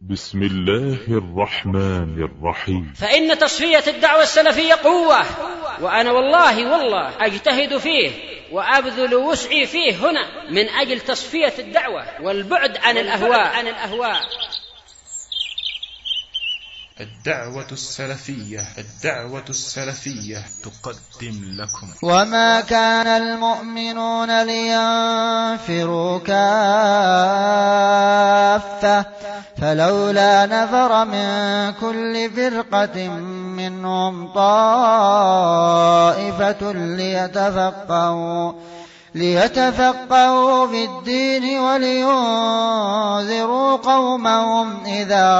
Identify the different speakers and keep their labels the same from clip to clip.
Speaker 1: بسم الله الرحمن الرحيم.
Speaker 2: فإن تصفية الدعوة السلفية قوة، وأنا والله أجتهد فيه وأبذل وسعي فيه هنا من أجل تصفية الدعوة والبعد عن الأهواء.
Speaker 3: الدعوة السلفية تقدم لكم.
Speaker 4: وما كان المؤمنون لينفروا كافة فلولا نفر من كل فرقة منهم طائفة ليتفقهوا في الدين ولينذروا قومهم إذا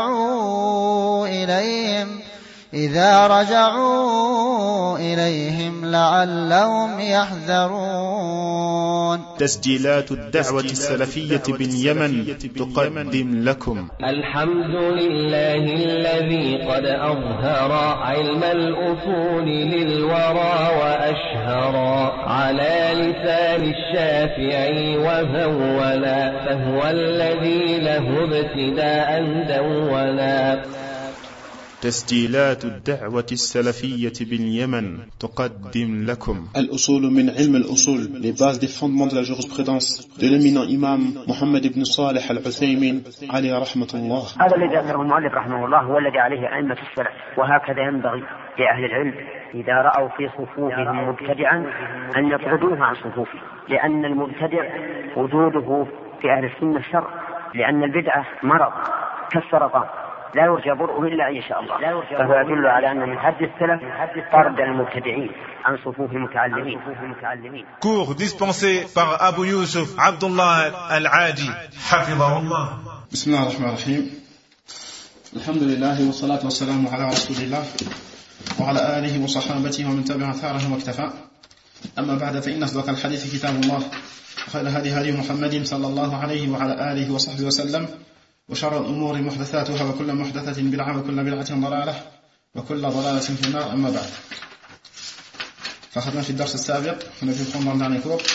Speaker 4: رجعوا إليهم لعلهم يحذرون.
Speaker 3: تسجيلات الدعوة السلفية باليمن تقدم لكم.
Speaker 5: الحمد لله الذي قد أظهر علم الأصول للورى وأشهر على لسان الشافعي وهولا، فهو الذي له ابتداء دولا.
Speaker 3: تسجيلات الدعوة السلفية باليمن تقدم لكم.
Speaker 6: الأصول من علم الأصول, les bases des fondements de la jurisprudence de l'éminent imam Mohammed ibn Salih al-Uthaymin عليه رحمة الله.
Speaker 7: هذا الذي ذكره المؤلف رحمه الله هو الذي عليه أئمة السلف، وهكذا ينبغي لأهل العلم إذا رأوا في صفوفهم مبتدعا أن يطردوه عن صفوفه، لأن المبتدع وجوده في أهل السنة شر، لأن البدعة مرض كالسرطان لا يرجى برؤه إلا إن شاء الله، فهو يدل على أن من حد السلف طرد المبتدعين عن صفوف المتعلمين.
Speaker 8: Cours dispensé par Abu Yusuf Abdullah Al-Adi حفظه الله.
Speaker 6: بسم الله الرحمن الرحيم. الحمد لله والصلاة والسلام على رسول الله وعلى آله وصحابته ومن تبع أثاره واكتفى. أما بعد، فإن أصدق الحديث كتاب الله، وخير هدي محمد صلى الله عليه وعلى آله وصحبه وسلم، وشر الأمور محدثاتها، وكل محدثة بدعة، وكل بدعة ضلالة، وكل ضلالة في النار. أما بعد، فأخذنا في الدرس السابق ونحن نقوم dans les cours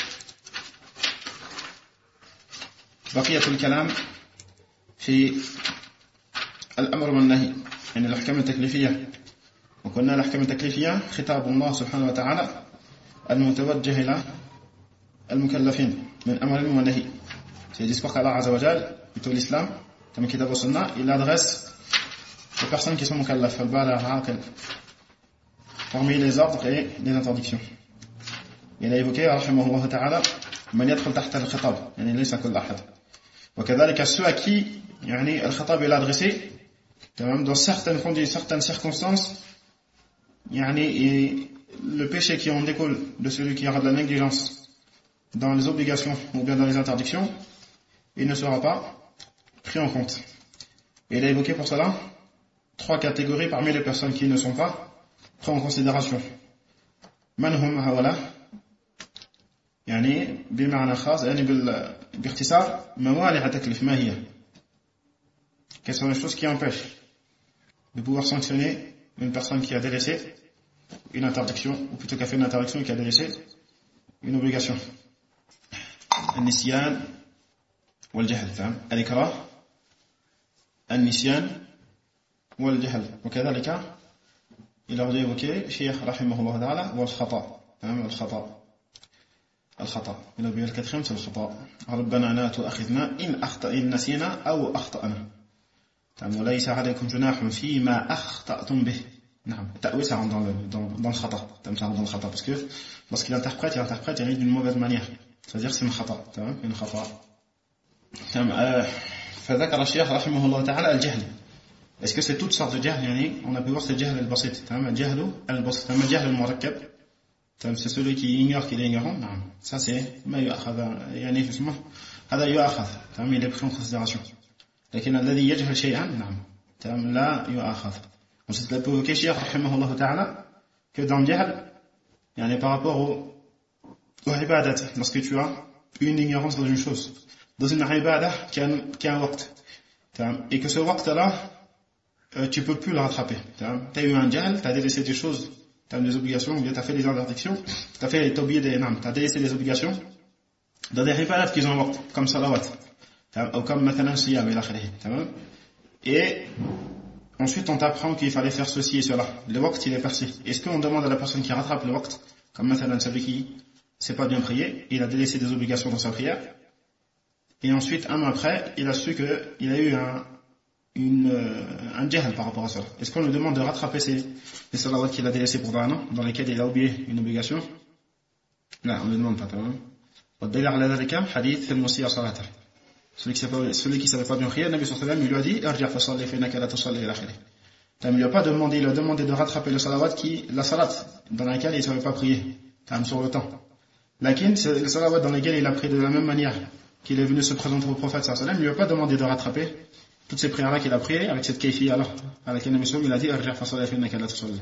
Speaker 6: بقية الكلام في الأمر والنهي، يعني الأحكام التكليفية. وقلنا الأحكام التكليفية خطاب الله سبحانه وتعالى المتوجه إلى المكلفين من أمر ونهي. C'est discours qu'Allah Azza wa Jal, plutôt l'islam, comme Kitab wa Sunnah, il adresse aux personnes qui sont mukallaf, parmi les ordres et les interdictions. Il a évoqué, rahimahullah ta'ala, man yadkhul tahta al-khitab, yani laysa kull ahad. وكذلك ceux à qui yani al-khitab est adressé, dans certaines circonstances, yani le péché qui en découle de celui qui aura de la négligence dans les obligations ou bien dans les interdictions, il ne sera pas pris en compte. Et il a évoqué pour cela 3 catégories parmi les personnes qui ne sont pas prises en considération. منهم هؤلاء يعني بمعنى خاص يعني باختصار موانع التكليف. ما هي؟ Quelles sont les choses qui empêchent de pouvoir sanctionner une personne qui a délaissé une interdiction, ou plutôt qui a fait une interdiction et qui a délaissé une obligation? النسيان والجهل. الإكراه، النسيان والجهل. وكذلك il a évoqué Cheikh rahimahullah ta'ala والخطأ. الخطأ il a oublié le 4e, c'est le خطأ. ربنا لا تؤاخذنا إن نسينا أو أخطأنا. وليس عليكم جناح فيما أخطأتم به. نعم، التأويل ça rentre dans le خطأ. Ça rentre dans le خطأ parce que lorsqu'il interprète d'une mauvaise manière, c'est-à-dire c'est un خطأ. une خطأ. فذكر الشيخ رحمه الله تعالى الجهل. Est-ce que c'est toutes sortes de jahl? يعني on a pu voir c'est jahl al-basit. الجهل البسيط. الجهل المركب, c'est celui qui ignore qu'il est ignorant. Ça c'est ما يؤخذ يعني اسمه هذا يؤخذ. il est pris en considération. لكن الذي يجهل شيئا لا يؤخذ. Ensuite il a pu évoquer الشيخ رحمه الله تعالى que dans le jahl, يعني par rapport au ibadat, lorsque tu as une ignorance dans une chose, dans une ibadah qui a un waqt, et que ce waqt-là, tu peux plus le rattraper. Tu as eu un jahl, tu as délaissé des choses, tu as des obligations, ou bien tu as fait des interdictions, tu as délaissé des obligations dans des ibadah qui ont un waqt, comme salawat, ou comme مثلا siyam, Et ensuite, on t'apprend qu'il fallait faire ceci et cela. Le waqt, il est percé. Est-ce qu'on demande à la personne qui rattrape le waqt, comme maintenant celui qui s'est pas bien prié, il a délaissé des obligations dans sa prière, et ensuite, un an après, il a su qu'il a eu un jahl par rapport à cela. Est-ce qu'on lui demande de rattraper les salawats qu'il a délaissés pendant un an, dans lesquels il a oublié une obligation? Non, on ne lui demande pas. Hadith al-Musiya salata. Celui qui ne savait pas bien prier, le Nabi sallallahu alayhi wa sallam, il lui a dit Irji' fa salli fa innaka la tusalli ila akhirih. Il ne lui a pas demandé, il a demandé de rattraper le salawat la salat dans laquelle il ne savait pas prier, sur le temps. Lakin, le salawat dans lequel il a prié de la même manière qu'il est venu se présenter au prophète sallallahu alayhi wa sallam, il ne lui a pas demandé de rattraper toutes ces prières-là qu'il a priées avec cette kayfiyya là, à laquelle le Nabi sallallahu alayhi wa sallam, il a dit Irji' fa salli fa innaka la tusalli.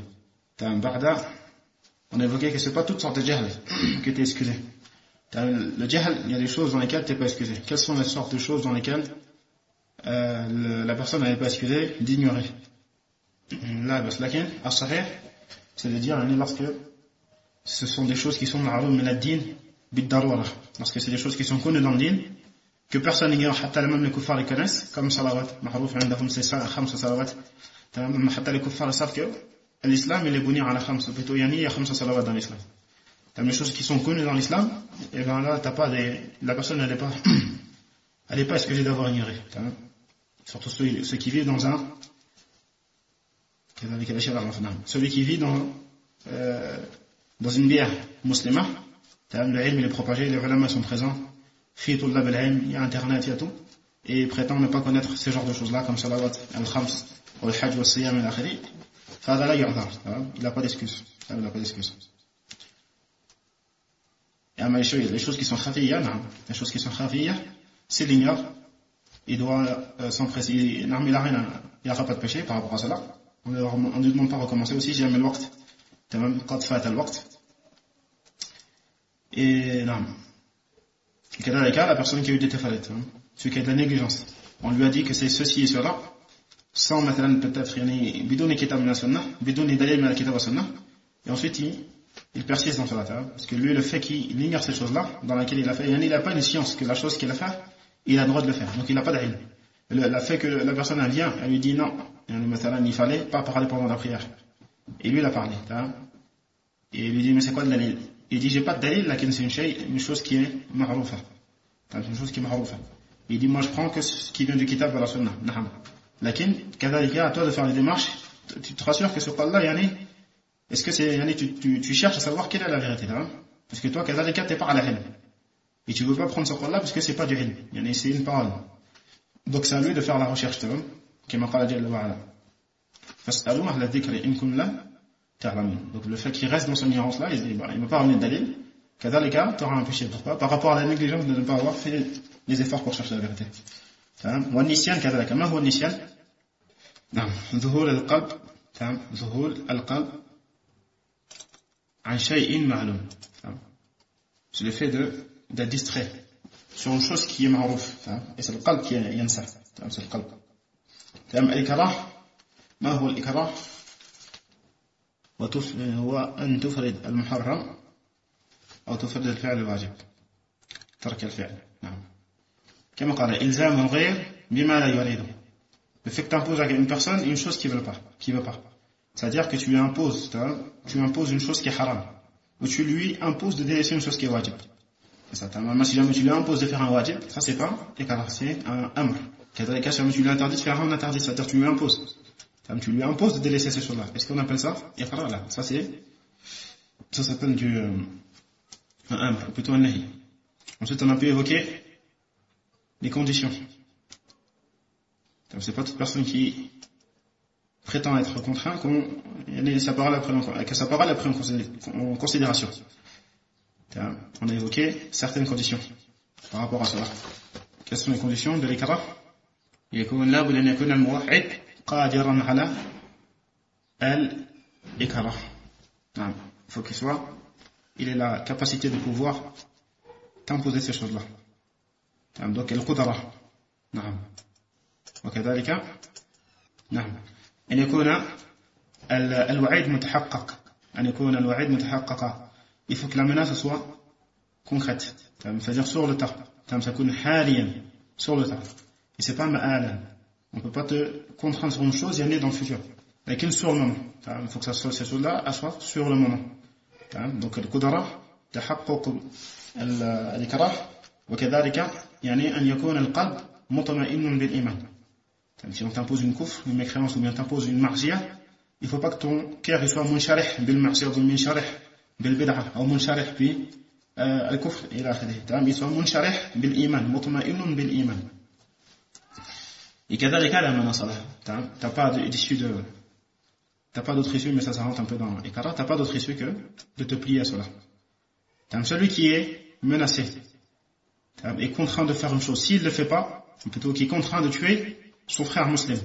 Speaker 6: On a évoqué que ce n'est pas toutes sortes de jahl qui étaient excusées. Le jahl, il y a des choses dans lesquelles tu n'es pas excusé. Quelles sont les sortes de choses dans lesquelles la personne n'avait pas excusé d'ignorer? Là, c'est de dire lorsque ce sont des choses qui sont ma'roum min ad-din bid-darura, lorsque c'est des choses qui sont connues dans le din, que personne n'ignore, même les kuffars les connaissent, comme salawat, ma'rouf indahum c'est 5 salawat, les kuffars savent que l'islam il est buni ala 5, plutôt il y a 5 salawat dans l'islam. Les choses qui sont connues dans l'islam, et bien là, la personne elle n'est pas excusée d'avoir ignoré. Surtout ceux qui vivent dans un... Celui qui vit dans une bière musulmane, le ilm il est propagé, les ulama sont présents, il y a internet, il y a tout, et il prétend ne pas connaître ce genre de choses-là, comme salawat, al-khams, ou le hajj, ou le siyam, et l'akhiri. Il n'a pas d'excuse. Il n'a pas d'excuse. Et les choses qui sont khafiyya, les choses qui sont khafiyya, s'il l'ignore, il doit s'empresser, il n'y aura pas de péché par rapport à cela. On ne lui demande pas de recommencer aussi, j'ai jamais le waqt, même quand tu fais le waqt. Et non. La personne qui a eu des tafalet, celui qui a de la négligence, on lui a dit que c'est ceci et cela, sans peut-être, bidon kitab min sunnah, bidon dalil min kitab sunnah, et ensuite il persiste dans cela, parce que lui, le fait qu'il ignore ces choses-là, dans laquelle il a fait, il n'a pas une science que la chose qu'il a fait, il a le droit de le faire. Donc il n'a pas d'ilm. Le fait que la personne elle vient, elle lui dit non, il fallait pas parler pendant la prière. Et lui il a parlé. Et il lui dit mais c'est quoi le dalil? Il dit j'ai pas de dalil, là c'est une chose qui est ma'roufa. Une chose qui est ma'roufa. Il dit moi je prends que ce qui vient du kitab de la sunna. Lakin, kadhalika, à toi de faire les démarches, tu te rassures que ce qal-là, est-ce que c'est, tu cherches à savoir quelle est la vérité, parce que toi, kadhalika, t'es pas à la ilm. Et tu veux pas prendre ce qal-là parce que c'est pas du ilm. C'est une parole. Donc c'est à lui de faire la recherche, comme qala jalla wa ala. Fas'alu ahla dhikri in kuntum la ta'lamun. Donc le fait qu'il reste dans son ignorance là, il se dit, il m'a pas ramené de dalil, kadhalika, t'auras un péché. Pourquoi? Par rapport à la négligence de ne pas avoir fait les efforts pour chercher la vérité. والنسيان كذلك. ما هو النسيان؟ نعم ذهول القلب ذهول القلب عن شيء معلوم. C'est le fait d'être distrait sur une chose qui est ma'rouf, et c'est le qalb qui yansa, c'est le qalb. الإكراه ما هو الإكراه؟ هو أن تفرد المحرم أو تفرد الفعل الواجب، ترك الفعل. نعم. كما قال إلزام الغير بما لا يريده. Le fait que tu imposes à une personne une chose qui veut pas. C'est-à-dire que tu lui imposes une chose qui est haram, ou tu lui imposes de délaisser une chose qui est wajib. Si jamais tu lui imposes de faire un wajib, ça c'est pas ikrar, c'est un amr. Si jamais tu lui interdis de faire un interdit, c'est-à-dire que tu lui imposes. Tu lui imposes de délaisser ces choses-là. Est-ce qu'on appelle ça ikrar là? Ça s'appelle un amr, plutôt un nahi. Ensuite on a pu évoquer les conditions. C'est pas toute personne qui prétend être contraint que sa parole est prise en considération. On a évoqué certaines conditions par rapport à cela. Quelles sont les conditions de l'ikra? يكون لابد أن يكون الموحد قادرا على الإكراه. Il faut qu'il ait la capacité de pouvoir t'imposer ces choses-là. Donc القدرة. نعم. وكذلك نعم أن يكون الوعيد متحقق. أن يكون الوعيد متحقق. Il faut que la menace soit concrète, c'est-à-dire sur le tas. Ça يكون حاليا sur le tas. Et c'est pas ma'alan. On ne peut pas te contraindre sur une chose, y en est dans le futur. لكن sur le moment. Il faut que ça soit, ces choses-là soit sur le moment. Donc القدرة تحقق الإكراه وكذلك يعني أن يكون القلب مطمئن بالإيمان. Si on t'impose une kufr, une mécréance ou bien t'impose une marziya, il ne faut pas que ton cœur soit munsharih bil marziya ou munsharih bil bid'ah ou munsharih bi al-kufr ila akhirih. Il soit munsharih bil iman, mutma'in bil iman. Et كذلك la manasala. T'as pas d'issue de t'as pas d'autre issue, mais ça rentre un peu dans l'ikara, t'as pas d'autre issue que de te plier à cela. Celui qui est menacé est contraint de faire une chose, s'il ne le fait pas, ou plutôt qui est contraint de tuer son frère musulman.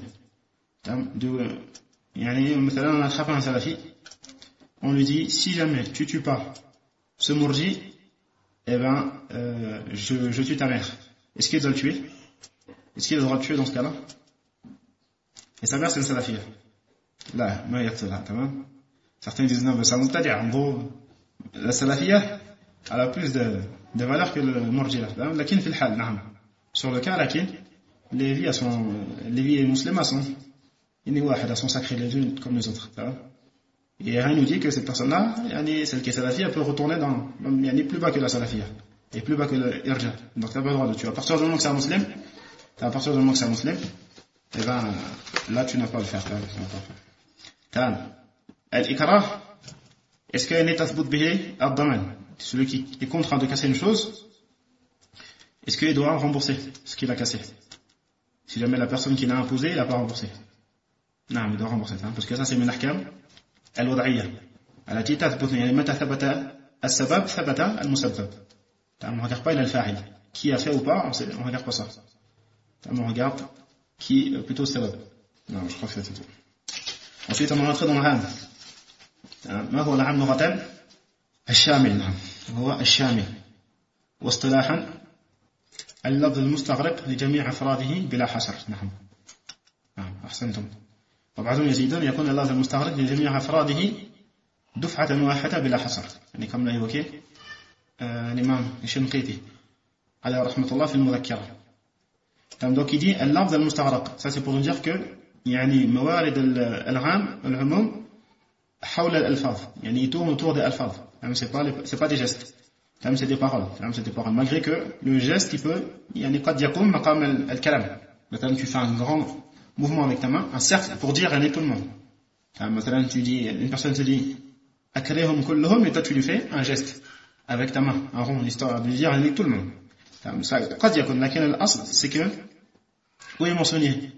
Speaker 6: مثلا on attrape un salafi, on lui dit si jamais tu tues pas ce mourji, eh ben je tue ta mère. Est-ce qu'il doit le tuer? Est-ce qu'il a le droit de tuer dans ce cas-là? Et sa mère c'est une salafia. Là, certains disent non, mais ça nous t'a dit, en gros, la salafia elle a plus de valeur que le mourji. Lakin fil hal, naam. Sur le cas, lakin les vies musulmanes sont sacrées les unes comme les autres. Et rien nous dit que cette personne-là, celle qui est salafia, elle peut retourner dans, plus bas que la salafia et plus bas que le irja. Donc tu n'as pas le droit de tuer. À partir du moment que c'est un musulman, et ben là tu n'as pas à le faire. Al-ikrah, est-ce qu'il y a tathbut bihi ad-daman? Celui qui est contraint de casser une chose, est-ce qu'il doit rembourser ce qu'il a cassé? Si jamais la personne qui l'a imposé, il n'a pas remboursé. Non, il doit rembourser, parce que ça c'est min ahkam al-wad'iyya. التي تثبت يعني متى ثبت السبب ثبت المسبب. On ne regarde pas il a le fa'il. Qui a fait ou pas, on ne regarde pas ça. On regarde qui plutôt le sabab. Non, je crois que c'est tout. Ensuite, on va rentrer dans le ham. ما هو العام لغة؟ الشامل. هو الشامل. واصطلاحا اللفظ المستغرق لجميع أفراده بلا حصر. نعم أحسنتم. وبعضهم يزيدون يكون اللفظ المستغرق لجميع أفراده دفعة واحدة بلا حصر. يعني كما لا يوكي الإمام الشنقيطي عليه رحمة الله في المذكرة. Donc il dit اللفظ المستغرق. Ça c'est pour nous dire que يعني موارد العام العموم حول الألفاظ. يعني il tourne autour des alphaz. C'est pas des gestes. C'est des paroles. Malgré que le geste il peut يعني قد يقوم مقام الكلام. مثلا tu fais un grand mouvement avec ta main, un cercle pour dire à tout le monde. مثلا tu dis, une personne te dit أكرههم كلهم, et toi tu lui fais un geste avec ta main, un rond, histoire de dire à tout le monde. قد يكون, لكن الأصل c'est que où est mentionné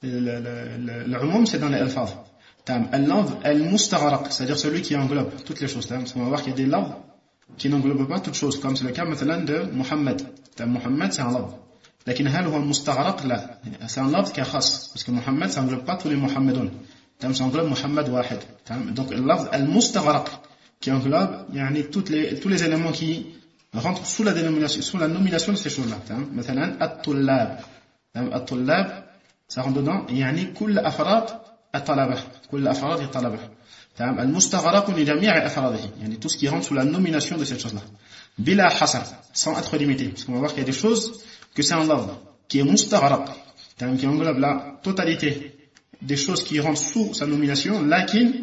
Speaker 6: العموم c'est dans les alphaz. اللفظ المستغرق, c'est-à-dire celui qui englobe toutes les choses. Parce qu'on va voir qu'il y a des lafz qui n'englobent pas toutes choses, comme c'est le cas مثلا de Muhammad. Muhammad c'est un lafz. لكن هل هو المستغرق؟ لا, c'est un lafz qui est khas, parce que Muhammad ça englobe pas tous les Muhammadun. Ça englobe Muhammad wahid. Donc le lafz al-mustaghraq qui englobe tous les éléments qui rentrent sous la nomination de ces choses-là. مثلا الطلاب. الطلاب ça rentre dedans كل أفراد الطلبة. كل أفراد الطلبة. المستغرق لجميع أفراده, tout ce qui rentre sous la nomination de cette chose-là. بلا حصر, sans être limité. Parce qu'on va voir qu'il y a des choses que c'est un lafz qui est mustaghraq, qui englobe la totalité des choses qui rentrent sous sa nomination, لكن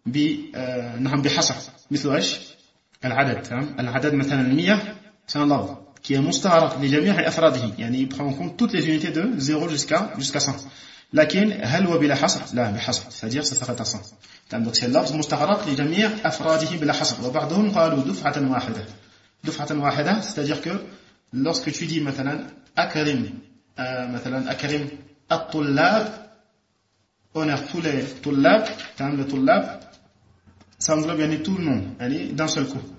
Speaker 6: بحصر. مثل ايش؟ العدد. العدد مثلا 100 c'est un lafz qui est مستغرق لجميع أفراده, il prend en compte toutes les unités de 0 jusqu'à 100. لكن هل هو بلا حصر؟ لا, بحصر, c'est-à-dire ça s'arrête à 100. Donc c'est اللفظ مستغرق لجميع أفراده بلا حصر. وبعضهم قالوا دفعة واحدة. دفعة واحدة, c'est-à-dire que lorsque tu dis مثلا أكرم الطلاب, honore tous les طلاب, le طلاب ça englobe tout le monde, d'un seul coup.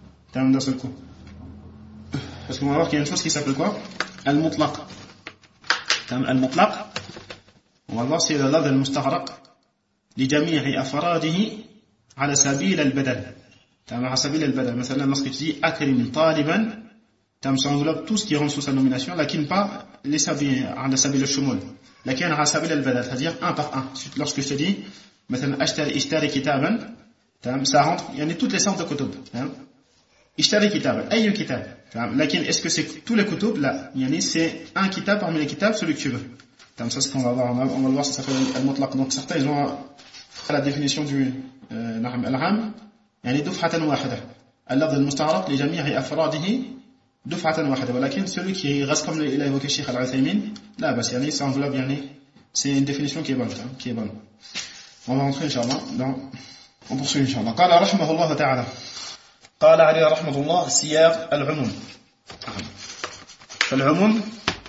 Speaker 6: Parce qu'on va voir qu'il y a une chose qui s'appelle quoi? Al-Mutlaq. Al-Mutlaq, on va voir c'est le lafz al-mustaghraq لجميع أفراده على سبيل البدل. على سبيل البدل. مثلا lorsque tu dis أكرم طالبا, ça englobe tout ce qui rentre sous sa nomination, لكن pas على سبيل الشمول, لكن على سبيل البدل, c'est-à-dire un par un. Lorsque je te dis مثلا اشتري كتابا, ça rentre toutes les sortes de kutub. اشتري كتابا, أي كتاب. لكن est-ce que c'est tous les kutub? Là, c'est un kitab parmi les kitabs, celui que tu veux. Ça, c'est qu'on va voir. On va le voir, ça s'appelle al-mutlaq. Donc, certains, ils ont la définition du al-am, يعني دفعة واحدة. اللفظ المستغرق لجميع أفراده دفعة واحدة. ولكن celui qui reste comme il a évoqué Cheikh Al-Uthaymin, là, bah, يعني, ça englobe, يعني, c'est une définition qui est bonne, qui est bonne. On va rentrer, Inch'Allah, on poursuit, Inch'Allah. قال رحمه الله تعالى. قال عليه رحمة الله سياق العموم. فالعموم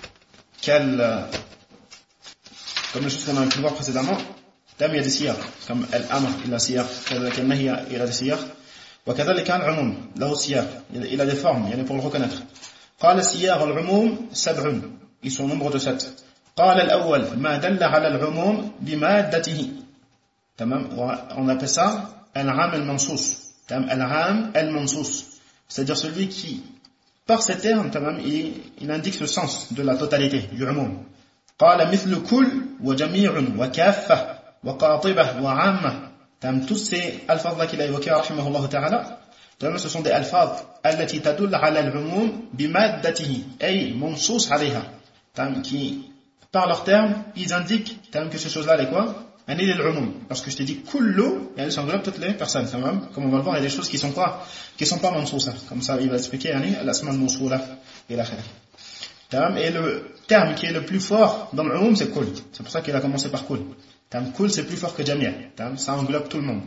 Speaker 6: comme les choses qu'on a pu voir précédemment, il y a des siyaq, comme al-amr, il a siyaq, كالنهي, il a des siyaq, وكذلك العموم, له siyaq, il a des formes, يعني pour le reconnaître. قال سياق العموم 7, ils sont au nombre de 7. قال الأول ما دل على العموم بمادته. تمام, on appelle ça al-am al-mansus. Al-am al-mansus, c'est-à-dire celui qui, par ces termes, il indique le sens de la totalité du umum. قال مثل كل وجميع وكافة وقاطبة وعامة. tous ces alphaz qu'il a évoqués رحمه الله تعالى, ce sont des alphaz التي تدل على العموم بمادته أي منصوص عليها, qui par leurs termes ils indiquent que ces choses-là est quoi, il est l'umum. Lorsque je te dis kullu, ça englobe toutes les personnes. Comme on va le voir, il y a des choses qui sont pas mansousa. Comme ça il va expliquer l'asma al-mawsoula et la khayr. Et le terme qui est le plus fort dans l'umum, c'est kul. C'est pour ça qu'il a commencé par kul. Kul, c'est plus fort que jami'. Ça englobe tout le monde.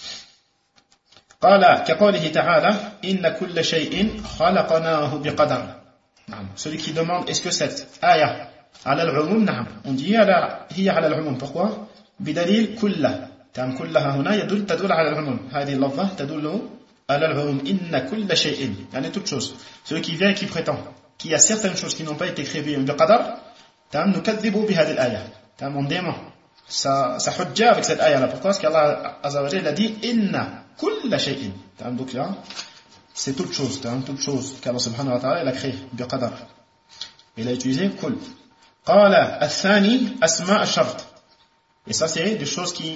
Speaker 6: قال كقوله تعالى إن كل شيء خلقناه بقدر. Celui qui demande est-ce que cette ayah على العموم, نعم, on dit هي على العموم. Pourquoi? بدليل كلها. كلها هنا تدل على العموم. هذه اللفظة تدل على العموم. إن كل شيء, يعني toute chose. Celui qui vient et qui prétend qu'il y a certaines choses qui n'ont pas été créées de qadar, نكذب بهذه الآية. On dément sa hujja avec cette ayah là. Pourquoi? Parce qu'Allah Azza wa Jalla a dit inna kulla shay'in. Donc là, c'est toute chose, toute chose qu'Allah subhanahu wa ta'ala a créé bi qadar. Il a utilisé kul. قال الثاني أسماء الشرط. Et ça c'est des choses qui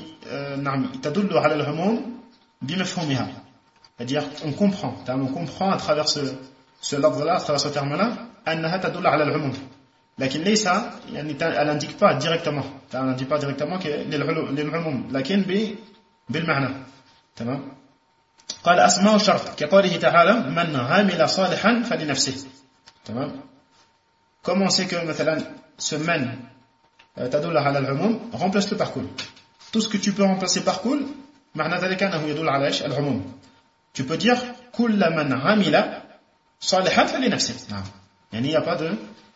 Speaker 6: تدل على العموم بمفهومها. C'est-à-dire on comprend à travers ce lafz-là, à travers ce terme-là, أنها تدل على العموم. لكن ليس يعني elle n'indique pas directement. Elle n'indique pas directement que للعموم. لكن بالمعنى. تمام. قال أسماء الشرط كقوله تعالى من عمل صالحا فلنفسه. تمام. Comment c'est que مثلا ce man تدل على العموم, remplace-le par كل. Tout ce que tu peux remplacer par كل معنى ذلك أنه يدل على إيش العموم. Tu peux dire كل من عمل صالحا فلنفسه. نعم. يعني il n'y a pas de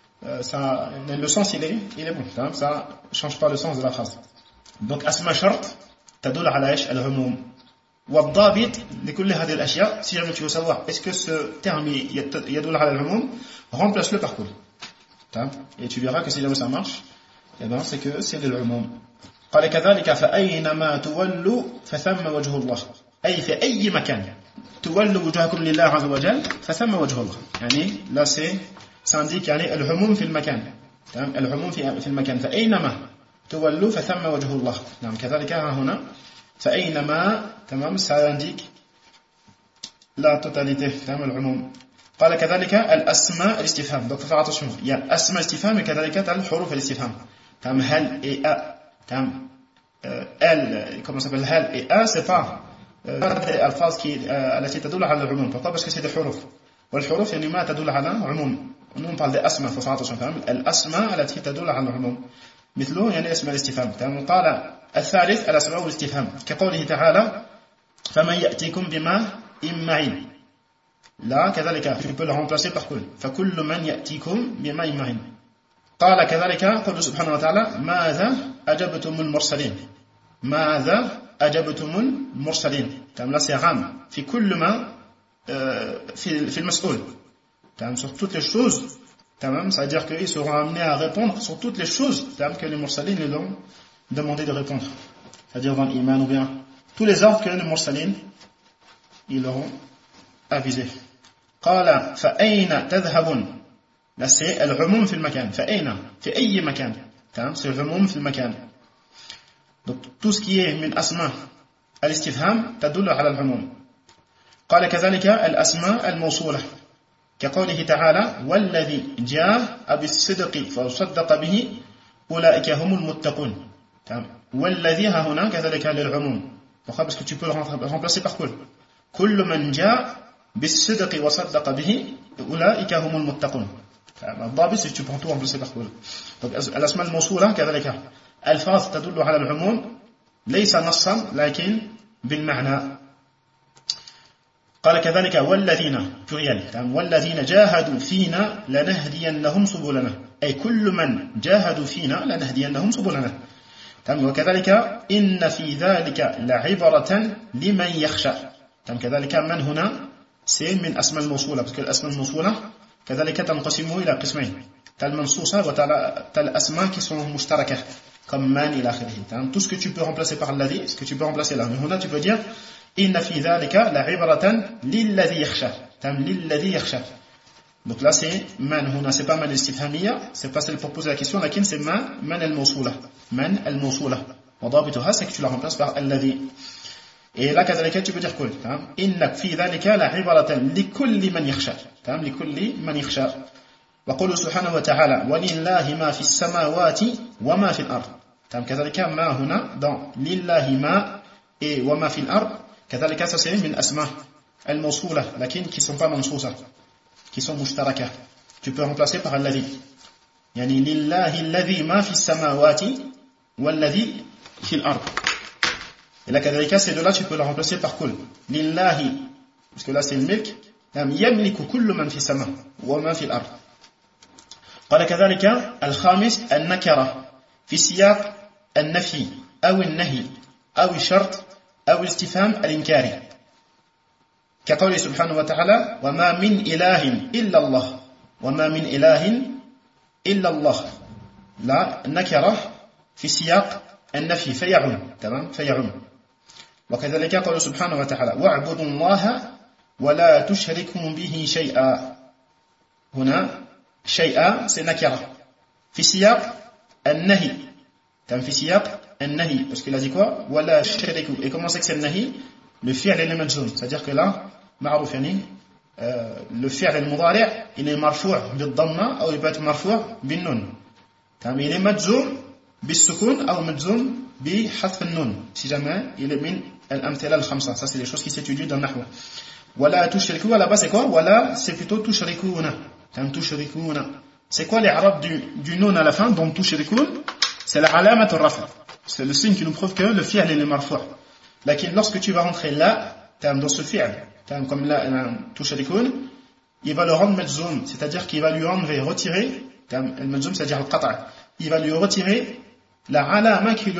Speaker 6: ça, le sens il est bon. Ça change pas le sens de la phrase. Donc أسماء شرط تدل على إيش العموم. والضابط لكل هذه الأشياء, si jamais tu veux savoir est-ce que ce terme يدل على العموم, remplace-le par كل. Et tu verras que si jamais ça marche, eh ben c'est que c'est l'umum. قال كذلك فأينما تولوا فثم وجه الله. أي في أي مكان تولوا وجهكم لله عز وجل فثم وجه الله. يعني là ça indique يعني العموم في المكان. العموم في المكان. فأينما تولوا فثم وجه الله. نعم كذلك هنا فأينما, تمام, ça indique la totalité. تمام العموم. قال كذلك الأسماء الاستفهام. Donc faut faire attention. Il y a أسماء الاستفهام et كذلك الحروف الاستفهام. تمام هل et a. تمام elle, comment ça s'appelle هل et a, c'est pas des alphaz التي تدل على العموم. Pourquoi? Parce que c'est des حروف. والحروف يعني ما تدل على عموم. Nous on parle des أسماء. faut faire attention. تمام الأسماء التي تدل على العموم مثله يعني اسم الاستفهام. تمام. قال الثالث الأسماء الاستفهام كقوله تعالى فمن يأتيكم بما معين. Là, كذلك tu peux le remplacer par كل. فكل من يأتيكم بما معين. قال كذلك قل سبحانه وتعالى ماذا أجبتم المرسلين. ماذا أجبتم المرسلين. Là c'est ram. في كل ما في المسؤول. Sur toutes les choses. Ça veut dire qu'ils seront amenés à répondre sur toutes les choses que les mursalines les ont demandé de répondre. C'est-à-dire dans l'iman ou bien tous les ordres que les mursalines ils leur ont avisé. قال فأين تذهبون. Là c'est العموم في المكان. فأين في أي مكان. c'est العموم في المكان. Donc tout ce qui est من أسماء الاستفهام تدل على العموم. قال كذلك الأسماء الموصولة كقوله تعالى والذي جاء بالصدق فصدق به أولئك هم المتقون. والذي ها هنا كذلك للعموم. Pourquoi? Parce que tu peux le remplacer par كل. كل من جاء بالصدق وصدق به أولئك هم المتقون. الضابط c'est que tu prends tout remplacé par كل. Donc الأسماء الموصولة كذلك ألفاظ تدل على العموم ليس نصا لكن بالمعنى. قال كذلك والذين pluriel والذين جاهدوا فينا لنهدينهم سبلنا أي كل من جاهدوا فينا لنهدينهم سبلنا. وكذلك إن في ذلك لعبرة لمن يخشى. كذلك من هنا سي من أسماء الموصولة parce que الأسماء الموصولة كذلك تنقسم إلى قسمين تل منصوصة وتل أسماء qui sont مشتركة comme man إلى آخره. Tout ce que tu peux remplacer par الذي ce que tu peux remplacer là. Mais هنا tu peux dire إن في ذلك لعبرة للذي يخشى. للذي يخشى. Donc là c'est man هنا c'est pas man الاستفهامية c'est pas celle pour poser la question lakin c'est man الموصولة man الموصولة وضابطها c'est que tu la remplaces par الذي. Et là كذلك tu peux dire كل إن في ذلك لعبرة لكل من يخشى لكل من يخشى. وقوله سبحانه وتعالى ولله ما في السماوات وما في الأرض. كذلك ما هنا dans لله ما et وما في الأرض كذلك ça c'est من أسماء الموصولة لكن qui sont pas منصوصة qui sont مشتركة. Tu peux remplacer par الذي يعني لله الذي ما في السماوات والذي في الأرض. Et là كذلك ces deux là tu peux le remplacer par كل لله parce que là c'est le milk يملك كل من في السماء وما في الأرض. قال كذلك الخامس النكرة في سياق النفي أو النهي أو الشرط أو الاستفهام الإنكاري كقوله سبحانه وتعالى وما من إله إلا الله وما من إله إلا الله. لا النكرة في سياق النفي فيعم تمام فيعم. وكذلك قال سبحانه وتعالى واعبدوا الله ولا تشركوا به شيئا. هنا شيئا c'est nakira في سياق النهي في سياق النهي parce qu'il a dit quoi ولا تشركوا. Et comment c'est que c'est le nahi le fi'l est majzoum c'est-à-dire que là معروف يعني le fi'l المضارع il est مرفوع بالضمة أو il peut être مرفوع بالنون. il est majzoum بالسكون أو مجزوم بحذف النون si jamais il est من الأمثلة الخمسة. Ça c'est les choses qui s'étudient dans le nahwa. ولا تشركوا à la base c'est quoi ولا c'est plutôt تشركون تشركون. C'est quoi les arabes du nun à la fin donc تشركون c'est la alamat al-rafa c'est le signe qui nous prouve que le fi'l est marfu'. Lakin lorsque tu vas rentrer là dans ce fi'l comme là تشركون il va le rendre majzoum c'est-à-dire qu'il va lui enlever retirer المجزوم c'est-à-dire le qata' il va lui retirer la alama qui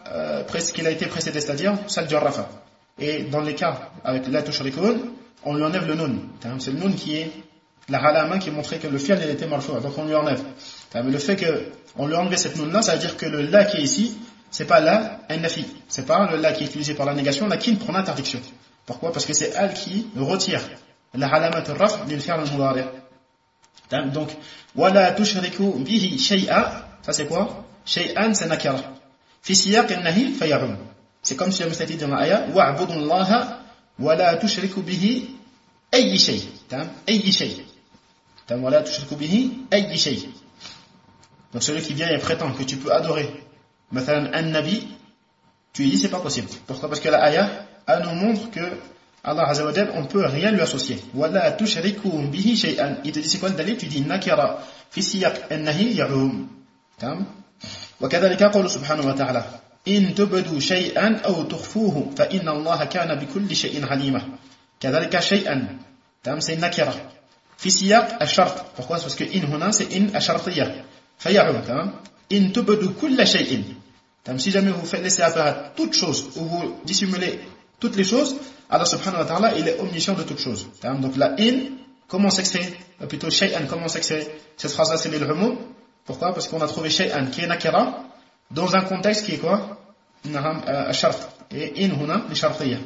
Speaker 6: a été précédée c'est-à-dire celle du rafa. Et dans les cas avec la tushrikun on lui enlève le nun c'est le nun qui est la alama qui montrait que le fi'l était marfu' donc on lui enlève. Mais le fait qu'on lui enlève cette nun là ça veut dire que le la qui est ici c'est pas la nafi c'est pas le la qui est utilisé par la négation lakin pour l'interdiction. Pourquoi? Parce que c'est elle qui retire la alamat al-raf' lil fi'l al-mudari'. Donc wala tushriku bihi shay'a ça c'est quoi shay'an c'est nakira fi siyaq an-nahi fay'um. C'est comme si on s'était dit dans l'aya wa'budu allaha wala tushriku bihi ayyi shay ayyi shay wala tushriku bihi ayyi shay. Donc celui qui vient et prétend que tu peux adorer مثلا un nabi tu lui dis c'est pas possible. Pourquoi? Parce que la aya elle nous montre que Allah Azza wa Jalla on peut rien lui associer. Wala tushriku bihi shay'an. Il te dit c'est quoi le dalil? Tu dis nakira fi siyaq an-nahi ya'um. Tamam. وكذلك قول سبحانه وتعالى إن تبدوا شيئا أو تخفوه فإن الله كان بكل شيء عليما. كذلك شيئا تمام c'est nakira في سياق الشرط. Pourquoi? Parce que in هنا c'est in الشرطية فيعم تمام. إن تبدوا كل شيء تمام si jamais vous faites laisser apparaître toute chose ou vous dissimulez toutes les choses Allah subhanahu wa ta'ala il est omniscient de toutes choses. Donc la in comment c'est que c'est plutôt shay'an comment c'est que c'est cette phrase là c'est l'ilhumum. Pourquoi? Parce qu'on a trouvé shay'an qui est nakira dans un contexte qui est quoi? الشرط et in هنا لشرطية.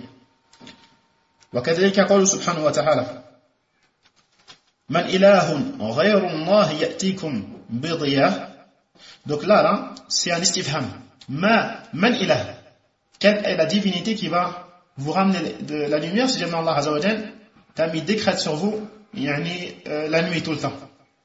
Speaker 6: وكذلك قول سبحانه وتعالى من إله غير الله يأتيكم بضياء. Donc là c'est un istifham. Man ilah quelle est la divinité qui va vous ramener de la lumière si jamais Allah Azza wa Jalla il décrète sur vous la nuit tout le temps.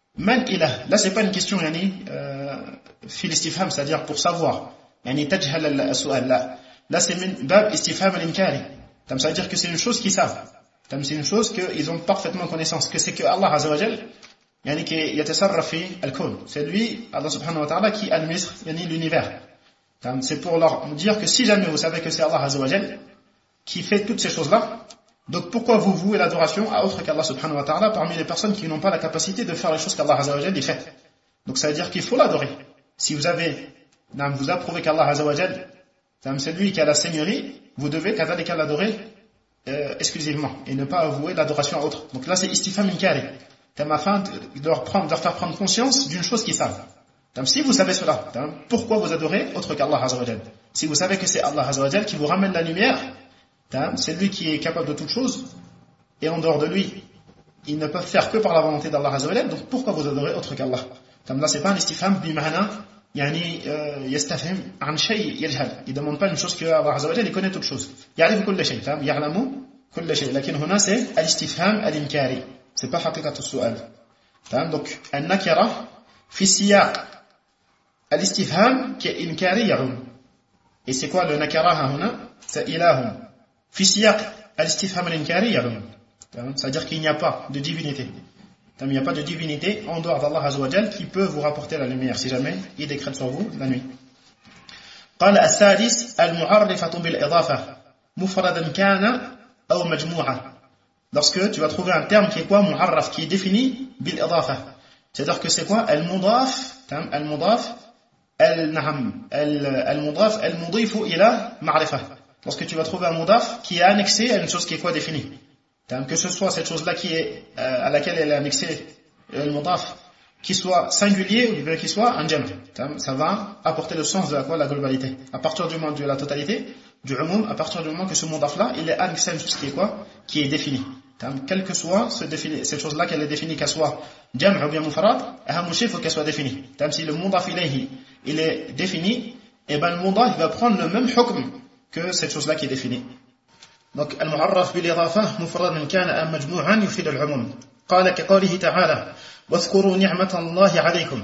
Speaker 6: Man ilah. Là, c'est pas une question, fil istifham, c'est-à-dire pour savoir. Tajhal al-su'al. Là, c'est min bab istifham al-inkari. Ça veut dire que c'est une chose qu'ils savent. C'est une chose qu'ils ont parfaitement connaissance. Que c'est que Allah Azza wa Jal, qui yatasarraf fi al-kawn. C'est lui, Allah subhanahu wa ta'ala, qui administre l'univers. C'est pour leur dire que si jamais vous savez que c'est Allah Azza wa Jal qui fait toutes ces choses-là, donc pourquoi vous vouez l'adoration à autre qu'Allah subhanahu wa ta'ala parmi les personnes qui n'ont pas la capacité de faire les choses qu'Allah Azza wa Jal fait. Donc ça veut dire qu'il faut l'adorer. Si vous approuvez qu'Allah Azza wa Jal, c'est lui qui a la seigneurie, vous devez l'adorer exclusivement et ne pas avouer l'adoration à autre. Donc là c'est istifham inkari. Afin de leur faire prendre conscience d'une chose qu'ils savent. Si vous savez cela, pourquoi vous adorez autre qu'Allah Azza wa Jal? Si vous savez que c'est Allah Azza wa Jal qui vous ramène la lumière, c'est lui qui est capable de toutes choses, et en dehors de lui, ils ne peuvent faire que par la volonté d'Allah Azza wa Jal, donc pourquoi vous adorez autre qu'Allah? Là c'est pas un istifham bima'na yastafhim an shay yajhal. Il ne demande pas une chose que Allah Azza wa Jal, il connaît toutes choses. Ya'rif kull shay, ya'lamu kull shay. Lakin huna c'est al-istifham al-inkari. C'est pas haqiqat as-su'al. Donc an-nakira fi siyaq al-istifham qui est inkari ya'um. Et c'est quoi le nakara huna? C'est ilahum. Fi siyaq al-istifham al-inkari ya'um. C'est-à-dire qu'il n'y a pas de divinité. Il n'y a pas de divinité en dehors d'Allah Azza wa Jal qui peut vous rapporter la lumière si jamais il décrète sur vous la nuit. قال السادس المعرفة بالإضافة مفردا كان أو مجموعة. Lorsque tu vas trouver un terme qui est quoi? Mu'arraf, qui est défini bil-idafa. C'est-à-dire que c'est quoi? Al-mudaf, al-mudaf, al-mudaf, al-mudifu ila ma'rifa. Lorsque tu vas trouver un mudaf qui est annexé à une chose qui est quoi? Définie. Que ce soit cette chose-là qui est, à laquelle elle est annexée, al-mudaf, qui soit singulier ou bien qui soit un jam'. Ça va apporter le sens de la globalité. À partir du moment de la totalité, du umum, à partir du moment que ce mudaf-là, il est annexé à une chose qui est quoi? Qui est définie. Quelle que soit cette chose-là, qu'elle est définie, qu'elle soit jam' ou bien mufarad, il faut qu'elle soit définie. Si le mudaf ilayhi, il est défini, et ben le mudaf va prendre le même hukm que cette chose-là qui est définie. Donc, al-mu'arraf bil-idafa, mufradan kana am majmu'an yufid al-umum. قال كقوله تعالى واذكروا نعمة الله عليكم.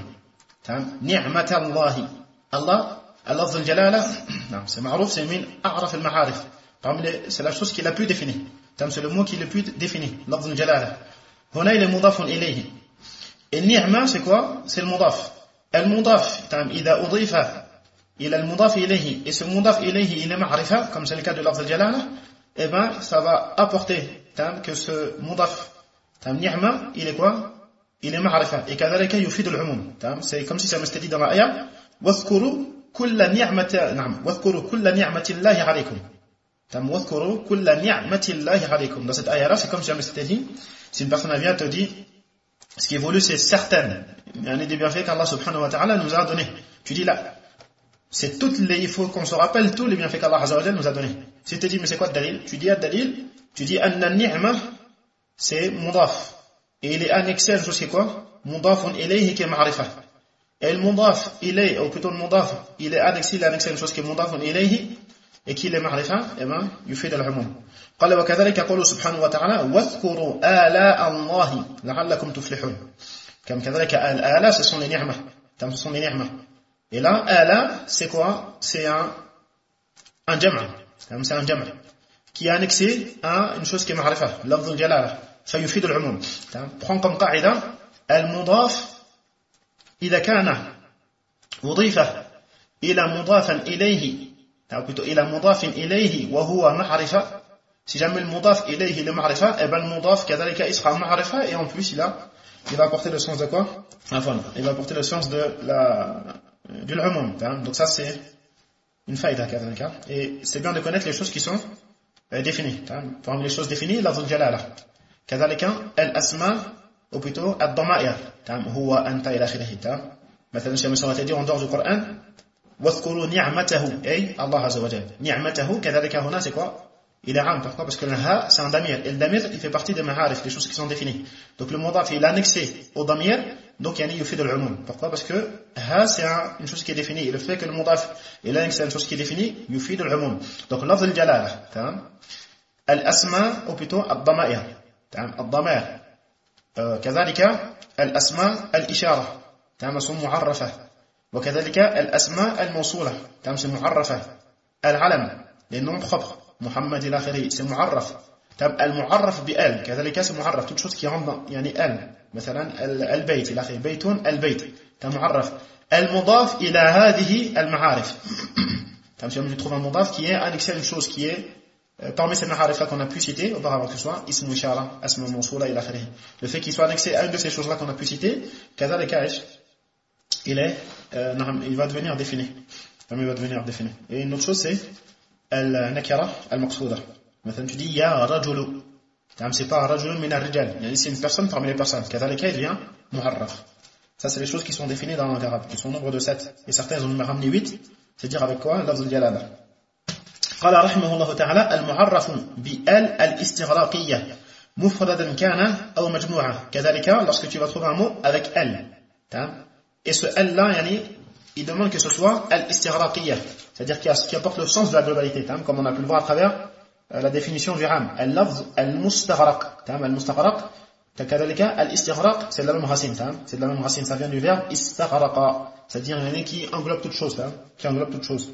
Speaker 6: نعمة الله. الله, اللفظ الجلالة, c'est معروف, c'est min a'raf al-ma'arif. C'est la chose qui est la plus définie. C'est le mot qui est le plus défini. لفظ الجلالة. هنا il est مضاف إليه. Et ni'ma, c'est quoi? C'est le mudaf. المضاف إذا أضيف إلى المضاف إليه, et ce mudaf إليه il est ma'rifa, comme c'est le cas de لفظ الجلالة, et ben ça va apporter que ce mudaf ni'ma, il est quoi? Il est ma'rifa. Et كذلك يفيد العموم. C'est comme si ça me dit dans la ayah واذكروا كل نعمة واذكروا كل نعمة الله عليكم. واذكروا كل نعمة الله عليكم. Dans cette ayah-là, c'est comme si ça me dit, si une personne vient te dire ce qui est voulu, c'est certain. Il y a des bienfaits qu'Allah subhanahu wa ta'ala nous a donnés. Tu dis là, c'est toutes les, il faut qu'on se rappelle tous les bienfaits qu'Allah azza wa jalla nous a donnés. Si tu te dis, mais c'est quoi le dalil? Tu dis, dalil, tu dis, anna ni'ma, c'est mudaf. Et il est annexé à une chose qui est quoi? Mudafun ilayhi qui est ma'rifa. Et le mudaf, ou plutôt le mudaf, il est annexé à une chose qui est mudafun ilayhi, et qui est ma'rifa, et ben, yufid al-umum. قال وكذلك قوله سبحانه وتعالى واذكروا آلاء الله لعلكم تفلحون. Comme كذلك الآلاء, ce sont les ni'mas. Ce sont les ni'mas. Et là, ala, c'est quoi? C'est un jam'. C'est un jam' qui est annexé à une chose qui est ma'rifa, lafz al-jalala. فيفيد العموم. Prends comme قاعدة المضاف إذا كان مضيف إلى مضاف إليه أو plutôt إلى مضاف إليه وهو معرفة. Si jamais le mudaf ilayhi le ma'rifa, et ben le mudaf kadhalika il sera ma'rifa, et en plus il va apporter le sens de quoi? Enfin, il va apporter le sens de du l'umum. Donc ça c'est une faïda kadhalika. Et c'est bien de connaître les choses qui sont définies. Parmi les choses définies, lafz jalala. Kadhalika al-asma, ou plutôt ad-dama'ir. Huwa anta ila akhirih. Maintenant, si on va te dire en dehors du Coran, واذكروا نعمته, et Allah azza wa jalla. Ni'matahu, kadhalika huna, c'est quoi? Il est ram. Pourquoi? Parce que le ha, c'est un damir. Et le damir, il fait partie des ma'arif, des choses qui sont définies. Donc le mudaf, il est annexé au damir, donc il yufid al-umum. Pourquoi? Parce que ha, c'est une chose qui est définie. Et le fait que le mudaf, il est annexé à une chose qui est définie, yufid al-umum. Donc lafz al-jalala, al-asma, ou plutôt al-dama'ir. Al-dama'ir. كذلك الأسماء الإشارة تمام sont معرفة وكذلك الأسماء الموصولة تمام c'est معرفة العلم les noms propres محمد إلى آخره c'est معرف تمام المعرف بال كذلك c'est معرف toute chose qui rentre dans يعني ال مثلا البيت إلى آخره بيت البيت تمام معرف المضاف إلى هذه المعارف تمام si on trouve un mudaf qui est annexé à une chose qui est parmi ces maharifs-là qu'on a pu citer auparavant, que ce soit ism ishara, asma mawsoula ila akhirih. Le fait qu'il soit annexé à une de ces choses-là qu'on a pu citer, kadhalika il va devenir défini. Il va devenir défini. Et une autre chose c'est al-nakira al-maqsouda. Maintenant tu dis ya rajulu. C'est pas rajulun min ar-rijal. C'est une personne parmi les personnes. Kadhalika il vient muharraf. Ça c'est les choses qui sont définies dans la langue arabe, qui sont au nombre de 7. Et certains ont ramené 8, c'est-à-dire avec quoi? Lafz al-jalala. قال رحمه الله تعالى المعرف بال الاستغراقية مفردا كان أو مجموعة كذلك lorsque tu vas trouver un mot avec elle et ce elle là il demande que ce soit al-istighraqiyya c'est-à-dire qui apporte le sens de la globalité comme on a pu le voir à travers la définition du ram al-lafz al-mustaghraq al-mustaghraq كذلك al-istighraq c'est de la même racine c'est de la même racine ça vient du verbe istaghraqa c'est-à-dire qui englobe toute chose qui englobe toute chose.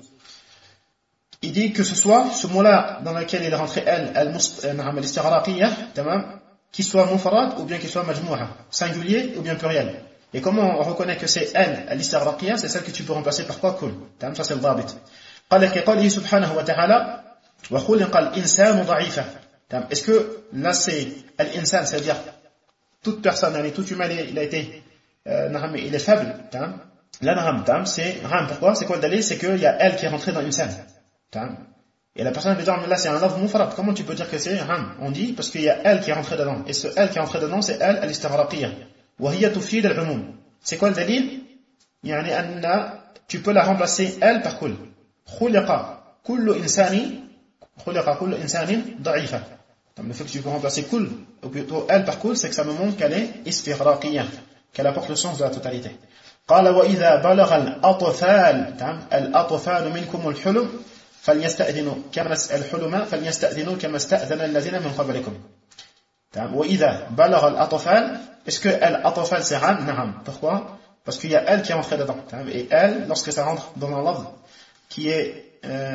Speaker 6: Il dit que ce soit ce mot-là dans lequel il est rentré al-istighraqiyya, qu'il soit mufrad ou bien qu'il soit majmou'a, singulier ou bien pluriel. Et comment on reconnaît que c'est al-istighraqiyya, c'est celle que tu peux remplacer par quoi kul. Ça c'est le dhabit. قال كقوله سبحانه وتعالى وخلق الإنسان ضعيفا. Est-ce que là c'est al-insan, c'est-à-dire toute personne, tout humain il a été il est faible. Là c'est ram. Pourquoi? C'est quoi le dalil? C'est qu'il y a elle qui est rentrée dans insan. Et la personne peut dire, mais là c'est un lafz mufrad, comment tu peux dire que c'est ram? On dit parce qu'il y a elle qui est rentrée dedans. Et ce elle qui est rentrée dedans, c'est elle al-istighraqiyya. Wa hiya tufid al-umum. C'est quoi le dalil? Tu peux la remplacer elle par kul. Khuliqa kullu insani da'ifa. Le fait que tu peux remplacer kul, ou plutôt elle par kul, c'est que ça me montre qu'elle est istighraqiyya, qu'elle apporte le sens de la totalité. قال وإذا بلغ الأطفال منكم الحلم فليستأذنوا كما استأذن الذين من قبلكم. وإذا بلغ الأطفال est-ce que الأطفال c'est ram? نعم. Pourquoi? Parce qu'il y a elle qui est rentrée dedans. Et elle, lorsque ça rentre dans un lafz qui est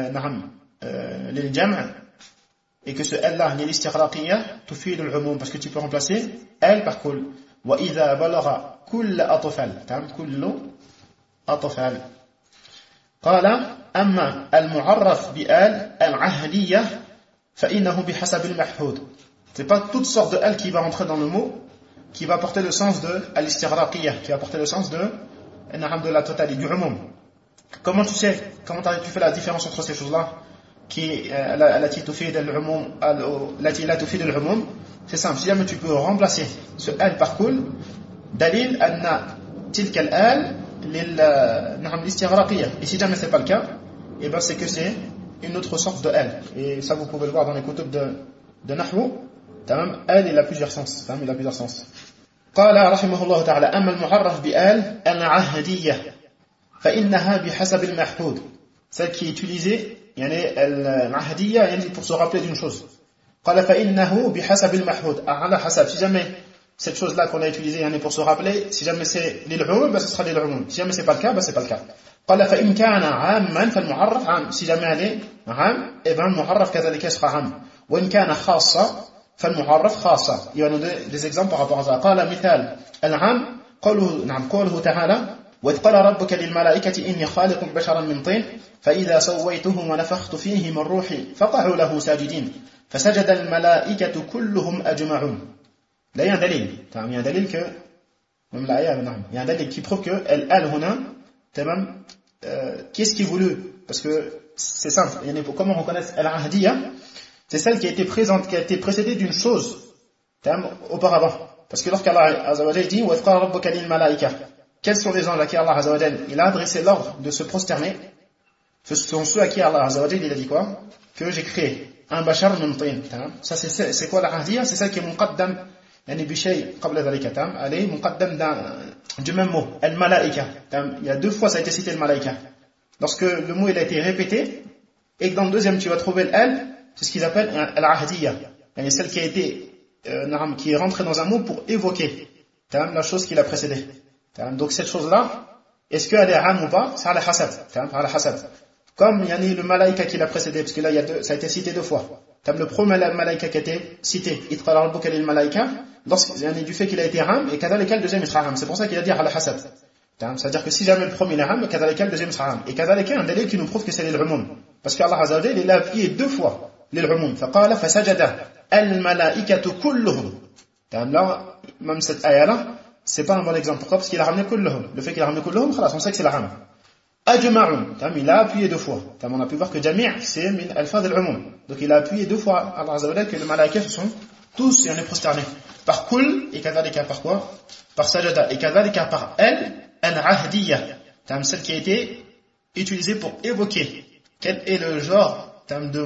Speaker 6: للجمع et que ce elle là n'est l'istighraqiyya tufid al-umum parce que tu peux remplacer elle par kul. وإذا بلغ كل أطفال كل أطفال قال أما المعرف بآل العهدية فإنه بحسب المحدود. C'est pas toute sorte de al qui va rentrer dans le mot qui va porter le sens de al-istighraqiyya, qui va porter le sens de la totalité du umum. Comment tu fais la différence entre ces choses-là qui التي تفيد العموم التي لا تفيد العموم? C'est simple, si jamais tu peux remplacer ce al par kul, dalil anna tilka al l'istighraqiyya. Et si jamais c'est pas le cas, et ben c'est que c'est une autre sorte de al. Et ça vous pouvez le voir dans les kutub de nahwu. Al il a plusieurs sens. Il a plusieurs sens. قال رحمه الله تعالى أما المعرف بآل العهدية فإنها بحسب المحدود. Celle qui est utilisée العهدية pour se rappeler d'une chose. قال فإنه بحسب المحدود على حسب. Si jamais cette chose-là qu'on a utilisée pour se rappeler, si jamais c'est للعموم, ben ce sera للعموم. Si jamais c'est pas le cas, ben c'est pas le cas. قال فإن كان عاما فالمعرف عام. Si jamais elle est عام, et ben المعرف كذلك sera عام. وإن كان خاصة فالمعرف خاصة. Il y a des exemples par rapport à ça. قال مثال العام قوله تعالى وإذ قال ربك للملائكة إني خالق بشرا من طين فإذا سويته ونفخت فيه من روحي فقعوا له ساجدين فسجد الملائكة كلهم أجمعون. Là il y a un dalil. Il y a un dalil que il y a un dalil qui prouve que al-huna qu'est-ce qui est voulu? Parce que c'est simple. Comment on reconnaît al-ahdiyya? C'est celle qui a été présente, qui a été précédée d'une chose auparavant. Parce que lorsqu'Allah Azza wa Jalla dit وَإِذْ قَالَ رَبُّكَ لِلْمَلَائِكَةِ, quels sont les gens à qui Allah Azza wa Jalla il a adressé l'ordre de se prosterner? Ce sont ceux à qui Allah Azza wa Jalla il a dit quoi? Que j'ai créé un bashar min tin. Ça c'est quoi la ahdiyya? C'est celle qui est muqaddam بشيء قبل ذلك. Elle est muqaddam du même mot al-malaika. Il y a deux fois ça a été cité al-malaika. Lorsque le mot il a été répété et que dans le deuxième tu vas trouver al, c'est ce qu'ils appellent al-ahdiyya. Celle qui a été qui est rentré dans un mot pour évoquer la chose qui l'a précédé. Donc cette chose-là, est-ce qu'elle est am ou pas? C'est ala hasad. Comme le malaïka qui l'a précédé, parce que là ça a été cité 2 fois. Le premier malaïka qui a été cité, Itqala rabbuka lil malaïka, du fait qu'il a été am, et kadhalika le deuxième il sera am. C'est pour ça qu'il a dit ala hasad. C'est-à-dire que si jamais le premier est am, kadhalika le deuxième sera am. Et kadhalika un délai qui nous prouve que c'est l'umum. Parce qu'Allah Azza wa Jalla, il a appuyé 2 fois l'umum. Faqala fasajada al malaïkatu kulluhum. Là, même cette ayah-là, c'est pas un bon exemple. Pourquoi? Parce qu'il a ramené kulluhum. Le fait qu'il a ramené kulluhum, on sait que c'est la ram. Ajma'un, il a appuyé 2 fois. On a pu voir que jami' c'est min alfaz al-umum. Donc il a appuyé 2 fois Allah Azza wa Jalla que les malaïkas sont tous prosternés. Par kul, et kadhalika par quoi? Par sajada, et kadhalika par elle, al-ahdiyya. Celle qui a été utilisée pour évoquer quel est le genre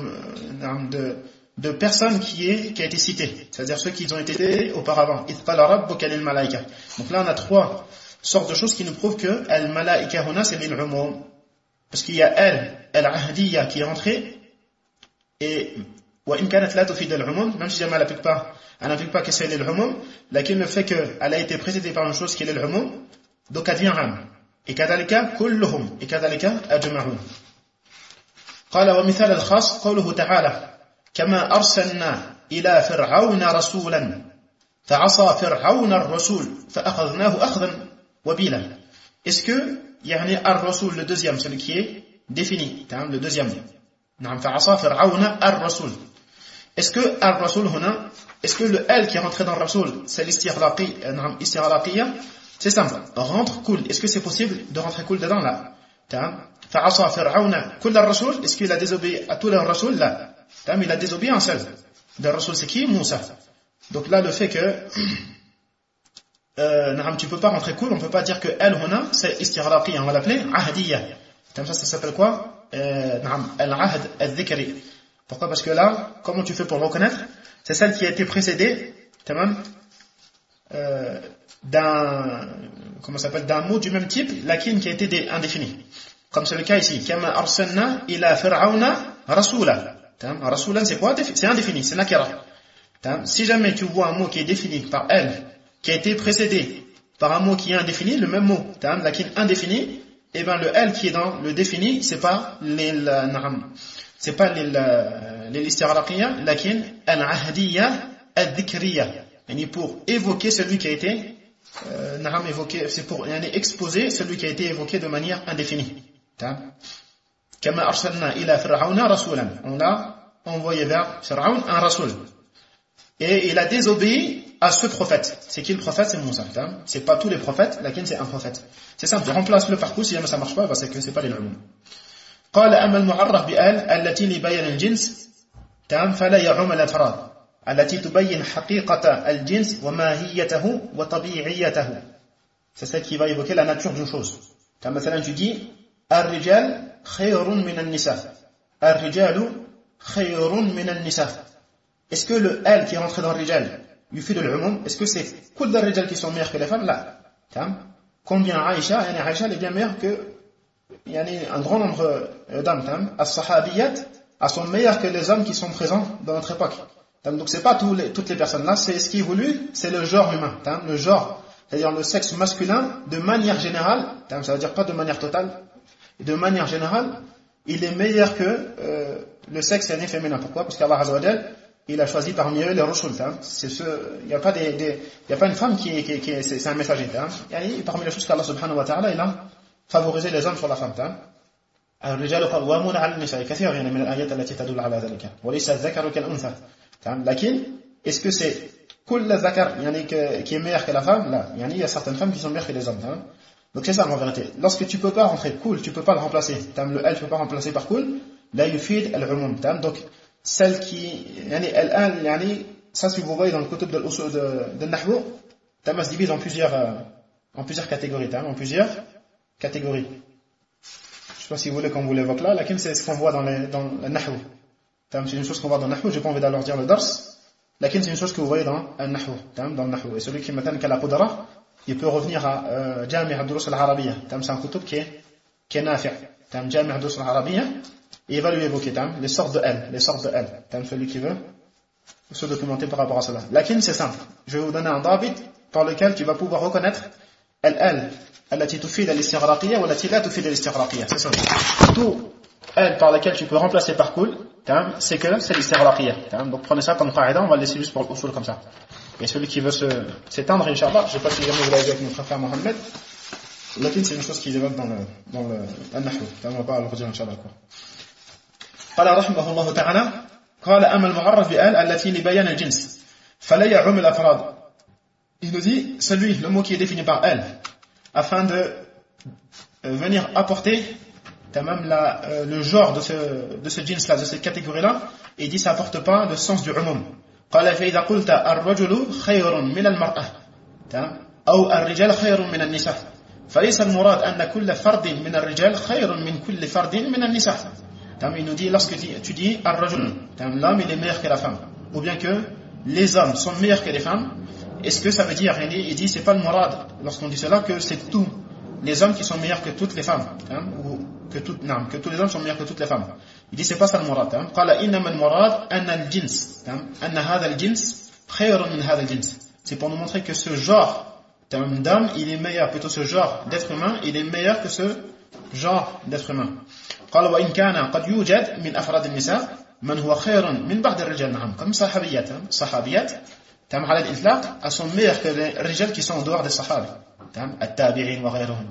Speaker 6: de personnes qui a été cité. C'est-à-dire ceux qui ont été auparavant. Itqala rabbuka lil malaïka. Donc là on a 3 sortes de choses qui nous prouvent que al-malaïka huna c'est l'umum. Parce qu'il y a al-ahdiyya qui est rentrée, et wa in kanat la tufid al-umum, même si jamais elle n'implique pas que c'est l'umum, lakin le fait qu'elle a été précédée par une chose qui est l'umum, donc elle devient am. Et kadhalika kulluhum, et kadhalika ajma'un. قال ومثال الخاص قوله تعالى كما أرسلنا إلى فرعون رسولا فعصى فرعون الرسول فأخذناه أخذا وبيلا. Est-ce que الرسول le deuxième, celui qui est défini, le deuxième, فعصى فرعون الرسول. Est-ce que الرسول هنا, est-ce que le L qui est rentré dans le Rasoul, c'est l'istighraqiyya? C'est simple, rentre cool. Est-ce que c'est possible de rentrer cool dedans là? فعصى فرعون كل الرسول. Est-ce qu'il a désobéi à tous les Rasoul? Là. Il a désobéi un seul. Le Rasoul c'est qui? Moussa. Donc là le fait que tu peux pas rentrer cool, on peut pas dire que elle huna c'est istighraqiyya, on va l'appeler ahdiyya. Ça s'appelle quoi? Al-ahd al-dhikri. Pourquoi? Parce que là, comment tu fais pour le reconnaître? C'est celle qui a été précédée d'un mot du même type, lakin qui a été indéfini. Comme c'est le cas ici. Kama arsalna ila fir'auna rasula. Rasulan c'est quoi? C'est indéfini, c'est nakira. Si jamais tu vois un mot qui est défini par elle, qui a été précédé par un mot qui est indéfini, le même mot, lakin indéfini, et bien le elle qui est dans le défini, c'est pas l'istighraqiyya, lakin al-ahdiyya al-dhikriyya. Pour évoquer celui qui a été évoqué, c'est pour exposer celui qui a été évoqué de manière indéfinie. Kama arsalna ila fir'auna rasulan. On a envoyé vers Fir'aun un rasoul. Et il a désobéi à ce prophète. C'est qui le prophète? C'est Moussa. C'est pas tous les prophètes, lakin c'est un prophète. C'est simple, je remplace le parcours, si jamais ça marche pas, c'est que c'est pas les l'umum. قال أما المعرف بآل التي لبيان الجنس فلا يعم الأفراد التي تبين حقيقة الجنس وماهيته وطبيعيته. C'est celle qui va évoquer la nature d'une chose. مثلا tu dis الرجال خير من النساء. الرجال خير من النساء. Est-ce que le elle qui est rentré dans le rijal يفيد العموم? Est-ce que c'est كل الرجال qui sont meilleurs que les femmes? Là. Combien Aïcha, Aïcha elle est bien meilleure que un grand nombre d'hommes. As-sahabiyat, elles sont meilleures que les hommes qui sont présents dans notre époque. Donc c'est pas toutes les personnes là, c'est ce qui est voulu, c'est le genre humain. Le genre, c'est-à-dire le sexe masculin, de manière générale, ça veut dire pas de manière totale, de manière générale, il est meilleur que le sexe féminin. Pourquoi? Parce qu'Allah Azza wa Jalla, il a choisi parmi eux les rusul. Il n'y a pas une femme c'est un messager. Parmi les choses qu'Allah subhanahu wa ta'ala, il a favorisé les hommes sur la femme. الرجال قوامون على النساء كثير من الآيات التي تدل على ذلك وليس الذكر كالأنثى. لكن est-ce que c'est كل ذكر qui est meilleur que la femme? Là, il y a certaines femmes qui sont meilleures que les hommes. Donc c'est ça en vérité. Lorsque tu peux pas rentrer cool, tu peux pas le remplacer. Le elle tu peux pas remplacer par cool. Là yufid al-umum. Donc celle qui ça si vous voyez dans le kutub de l'usul de nahwu, ça se divise en plusieurs catégories, en plusieurs catégories. Je sais pas si vous voulez qu'on vous l'évoque là, laquelle c'est ce qu'on voit dans le nahwu. C'est une chose qu'on voit dans le nahwu, j'ai pas envie d'aller leur dire le dars, laquelle c'est une chose que vous voyez dans le nahwu, et celui qui m'attend qu'à la qudra, il peut revenir à Jami' ad-Durus al-Arabiyya, c'est un kutub qui est nafi', Jami' ad-Durus al-Arabiyya, et il va lui évoquer les sortes de elle, celui qui veut se documenter par rapport à cela. Lakin, c'est simple. Je vais vous donner un dabit par lequel tu vas pouvoir reconnaître al التي تفيد الاستغراقية والتي لا تفيد الاستغراقية. C'est ça. Tout elle par laquelle tu peux remplacer par kul, c'est que c'est l'istighraqiya. Donc prenez ça comme qaïda, on va le laisser juste pour l'usul comme ça. Et celui qui veut s'étendre, Inch'Allah, je ne sais pas si jamais vous l'avez vu avec notre frère Mohamed, lakin c'est une chose qui est développe dans le nahwu. On va pas le redire Inch'Allah. قال رحمه الله تعالى قال أما المعرف بآل التي لبيان الجنس فلا يعم الأفراد. Il nous dit, celui, le mot qui est défini par elle, afin de venir apporter même le genre de ce jeans-là, de cette catégorie-là, et il dit ça n'apporte pas le sens du umum. قال فإذا قلت الرجل خير من المرأة أو الرجال خير من النساء فليس المراد أن كل فرد من الرجال خير من كل فرد من النساء. Il nous dit, lorsque tu dis الرجل, l'homme il est meilleur que la femme, ou bien que les hommes sont meilleurs que les femmes, est-ce que ça veut dire, il dit, c'est pas le murad, lorsqu'on dit cela, que c'est tous les hommes qui sont meilleurs que toutes les femmes, ou que tous les hommes sont meilleurs que toutes les femmes. Il dit, c'est pas ça le murad. قال إنما المراد أن الجنس أن هذا الجنس خير من هذا الجنس. C'est pour nous montrer que ce genre d'homme, il est meilleur, plutôt ce genre d'être humain, il est meilleur que ce genre d'être humain. قال وإن كان قد يوجد من أفراد النساء من هو خير من بعض الرجال. نعم comme صحابيات على الإطلاق elles sont meilleures que les rijal qui sont en dehors des sahaba التابعين وغيرهم.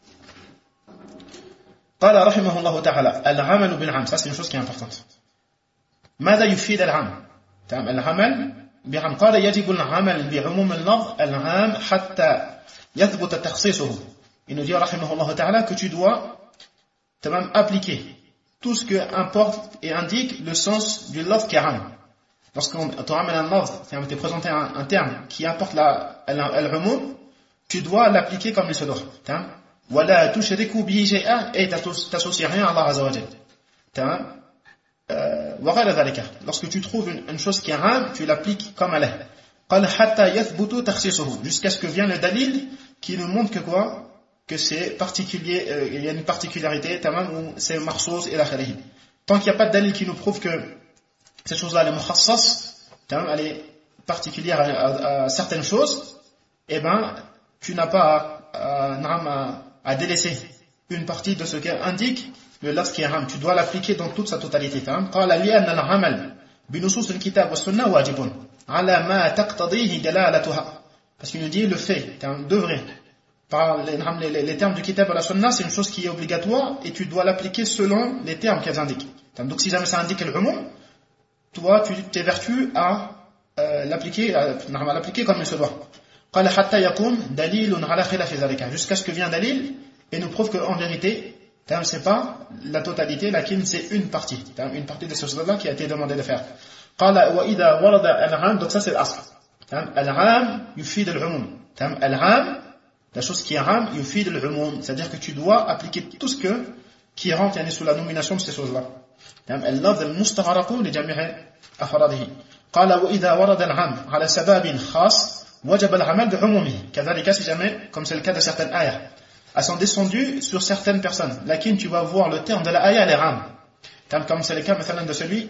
Speaker 6: قال رحمه الله تعالى العمل بالعام. Ça c'est une chose qui est importante. ماذا يفيد العام؟ العمل بعام. قال يجب العمل بعموم اللفظ العام حتى يثبت تخصيصه. Il nous dit رحمه الله تعالى que tu dois appliquer tout ce que importe et indique le sens du lafz qui est am. Lorsqu'on te ramène un lafz, on te présente un terme qui apporte al-umum, tu dois l'appliquer comme il se doit. ولا تشركوا به شيئا et t'associes rien à Allah Azza wa Jalla. وغير ذلك. Lorsque tu trouves une chose qui est am, tu l'appliques comme elle est. قال حتى يثبت تخصيصه, jusqu'à ce que vienne le dalil qui nous montre que quoi, que c'est particulier, il y a une particularité, ou c'est makhsous et l'akhirih. Tant qu'il n'y a pas de dalil qui nous prouve que cette chose-là, elle est mukhassas, elle est particulière à certaines choses, eh ben, tu n'as pas à délaisser une partie de ce qu'indique le lafz qui est ram. Tu dois l'appliquer dans toute sa totalité. قال لأن العمل بنصوص الكتاب والسنة واجب على ما تقتضيه دلالتها. Parce qu'il nous dit le fait, d'œuvrer par les termes du kitab et la sunna, c'est une chose qui est obligatoire et tu dois l'appliquer selon les termes qu'elles indiquent. Donc si jamais ça indique l'umum, toi tu t'évertues à l'appliquer comme il se doit. قال حتى يكون دليل على خلاف ذلك, jusqu'à ce que vienne un dalil et nous prouve qu'en vérité c'est pas la totalité, lakin c'est une partie de ces choses-là qui a été demandé de faire. قال وإذا ورد العام, donc ça c'est l'asl. العام يفيد العموم. العام, la chose qui est ram, yufid al-umum, c'est-à-dire que tu dois appliquer tout ce qui rentre sous la nomination de ces choses-là. اللفظ المستغرق لجميع أفراده. قال وإذا ورد العام على سبب خاص وجب العمل بعمومه. كذلك si jamais, comme c'est le cas de certaines ayahs, elles sont descendues sur certaines personnes. Lakin tu vas voir le terme de la ayah, les ram. Comme c'est le cas مثلا de celui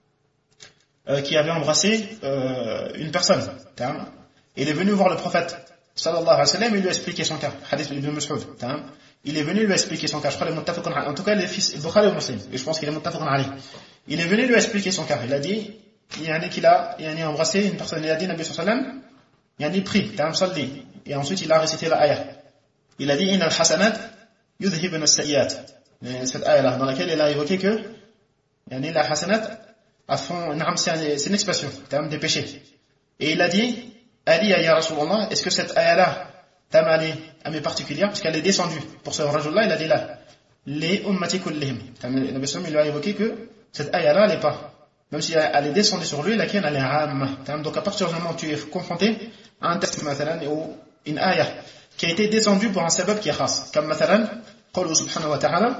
Speaker 6: qui avait embrassé une personne. Il est venu voir le prophète sallallahu alayhi wa sallam, il lui a expliqué son cas. Hadith ibn Mas'ud. Il est venu lui expliquer son cas. Je crois qu'il est muttafaqun alayhi. En tout cas, il est fils Bukhari ou Muslim. Et je pense qu'il est muttafaqun alayhi. Il est venu lui expliquer son cas. Il a dit, il a embrassé une personne. Il a dit, Nabi sallallahu alayhi wa sallam, il a dit, prie, salli. Et ensuite, il a récité la ayah. Il a dit, inna al-hasanat yudhibun as-sayyiat. Cette ayah-là, dans laquelle il a évoqué que, la hasanat, c'est une expression, des péchés. Et il a dit, Ali ya Rasulallah, est-ce que cette ayah-là elle est particulière parce qu'elle est descendue pour ce rajul-là, il a dit là, les ummati kullihim. Le Nabi sallam, il lui a évoqué que cette ayah-là, elle n'est pas, même si elle est descendue sur lui, laquelle elle est amma. Donc à partir du moment où tu es confronté à un texte ou une ayah qui a été descendue pour un sabab qui est khas, comme مثلا قوله سبحانه وتعالى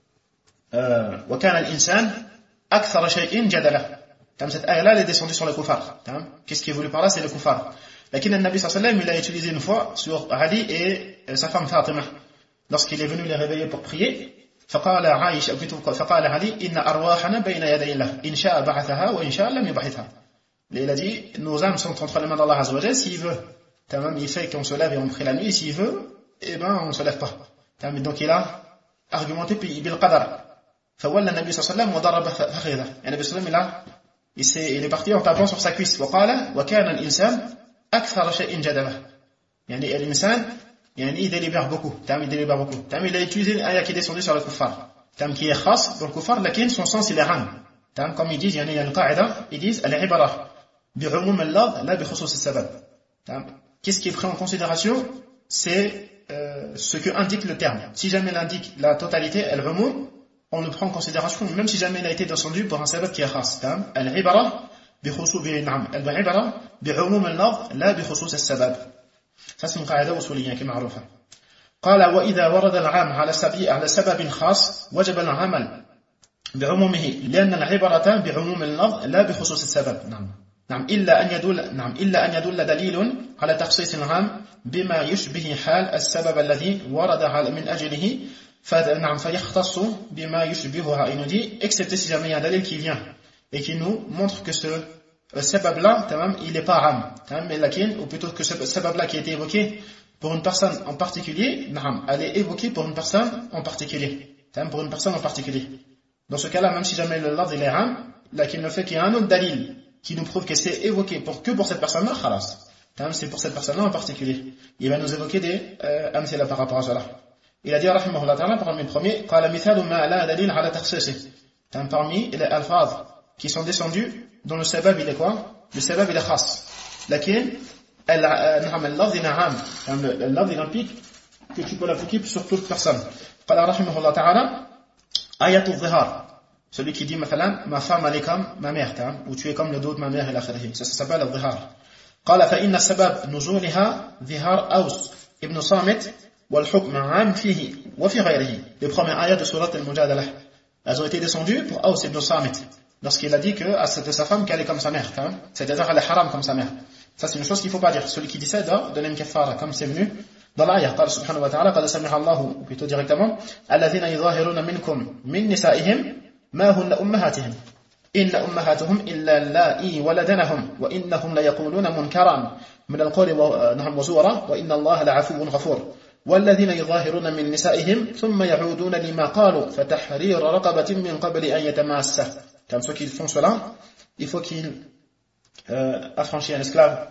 Speaker 6: وكان الإنسان أكثر شيء جدلا. Cette ayah-là, elle est descendue sur le kuffar. Qu'est-ce qui est voulu par là? C'est le kuffar. Lakin le Nabi sallallahu alayhi wa sallam, il a utilisé une fois sur Ali et sa femme Fatima. Lorsqu'il est venu les réveiller pour prier, فقال علي إن أرواحنا بين يدي الله إن شاء بعثها وإن شاء لم يبعثها. Il a dit, nos âmes sont entre les mains d'Allah Azza wa Jal, s'il veut. Il fait qu'on se lève et on prie la nuit, s'il veut, eh ben, on ne se lève pas. Donc il a argumenté bil qadar. فولى النبي صلى الله عليه وسلم وضرب فخذه. النبي صلى الله عليه وسلم il est parti en tapant sur sa cuisse. وقال وكان الإنسان أكثر شيء جدله. الإنسان il délibère beaucoup. Il a utilisé une ayah qui est descendue sur le kuffar. Qui est khas pour le kuffar, lakin son sens il est ram. Comme ils disent, il y a une qaïda, ils disent al-ibara bi'umum al-lafz la bi khusus as-sabab. Qu'est-ce qui est pris en considération? C'est ce que indique le terme. Si jamais il indique la totalité, al-umum, on le prend en considération, même si jamais il a été descendu pour un sabab qui est khas. Al-ibara bi'umum al-lafz la bi khusus as-sabab. Ça c'est une qaïda usuliyya qui est معروفة. قال وإذا ورد العام على سبب خاص وجب العمل بعمومه لأن العبرة بعموم اللفظ لا بخصوص السبب. إلا أن يدل دليل على تخصيص العام بما يشبه حال السبب الذي ورد من أجله فيختص بما يشبهها. Il nous dit, excepté si jamais il y a un dalil qui vient et qui nous montre que ce sabab là, il n'est pas ram, ou plutôt que ce sabab là qui a été évoqué pour une personne en particulier, elle est évoquée pour une personne en particulier. Pour une personne en particulier. Dans ce cas-là, même si jamais le lafz il est ram, le fait qu'il y a un autre dalil qui nous prouve que c'est évoqué que pour cette personne-là, khalas. C'est pour cette personne-là en particulier. Il va nous évoquer des amthila par rapport à cela. Il a dit, rahimahullah ta'ala, parmi les premiers, qala mithalu ma la dalil ala takhsisi. Parmi les alphaz qui sont descendus, dont le sabab il est quoi? Le sabab il est khas. Lakin, le lafz il est ram. Le lafz il implique que tu peux l'appliquer sur toute personne. Qala rahimahullah ta'ala, ayatul zihar. Celui qui dit, ma femme elle est comme ma mère, ou tu es comme le dos de ma mère, ça s'appelle le zihar. قال فإن سبب نزولها ظهار أوس ابن صامت والحكم عام فيه وفي غيره. Les premières ayats de surat al-Mujadalah, elles ont été descendues pour Aws ibn Samit, lorsqu'il a dit que c'était sa femme qu'elle est comme sa mère, c'est-à-dire elle est haram comme sa mère. Ça c'est une chose qu'il ne faut pas dire. Celui qui dit ça doit donner une kafara, comme c'est venu dans l'ayah. قال سبحانه وتعالى قد سمع الله, ou plutôt directement, الذين يظاهرون منكم من نسائهم ما هن أمهاتهم إن أمهاتهم إلا اللائي ولدنهم وإنهم ليقولون منكرا من القول وزورا وإن الله لعفو غفور والذين يظاهرون من نسائهم ثم يعودون لما قالوا فتحرير رقبة من قبل أن يتماسه. Comme ceux qui font cela, il faut qu'ils affranchissent un esclave,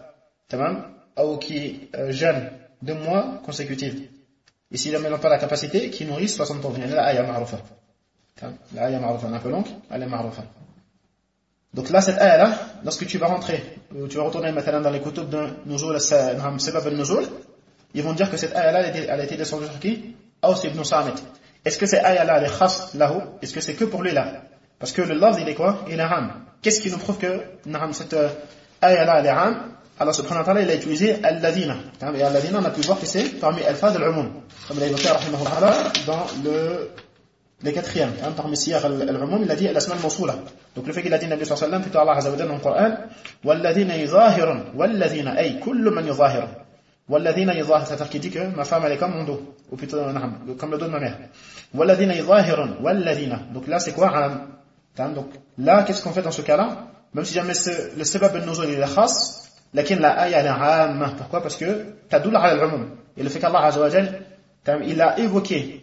Speaker 6: ou qui jeûne 2 mois consécutifs. Et s'ils n'ont pas la capacité, qu'ils nourrissent 60 pauvres. La ayah ma'rufa. La ayah ma'rufa, un peu longue, elle est ma'rufa. Donc là, cette ayah-là, lorsque tu vas rentrer, ou tu vas retourner maintenant dans les kutub de Nuzul, Sebab al-Nuzul, ils vont dire que cette ayah-là, elle a été descendue sur qui? Aws ibn Samit. Est-ce que cette ayah-là, elle est khas lahu? Est-ce que c'est que pour lui là? Parce que le lafz, il est quoi? Il est ram. Qu'est-ce qui nous prouve que cette ayah-là, elle est ram? Allah subhanahu wa ta'ala, il a utilisé al-ladina. Et al-ladina, on a pu voir que c'est parmi al-faz al-umum. Comme il a évoqué, rahimahullah, dans le 4e, parmi siyar al-umum, il a dit al-asma al-mawsoula. Donc le fait qu'il a dit, Nabi sallallahu alayhi wa sallam, plutôt Allah azza wa jalla dans le Coran, wal-ladina yuzahirun, wal-ladina, ay, kullu man yuzahirun. Wal-ladina yuzahirun, c'est-à-dire qu'il dit que ma femme elle est comme mon dos, ou plutôt comme le dos de ma mère. Wal-ladina yuzahirun, wal-ladina. Donc là c'est quoi ram? Donc là, qu'est-ce qu'on fait dans ce cas-là? Même si jamais le sebab al-nuzul il est khas, lakin la ayah elle est ram. Pourquoi? Parce que tadoul ala al-umum. Et le fait qu'Allah azza wa jalla il a évoqué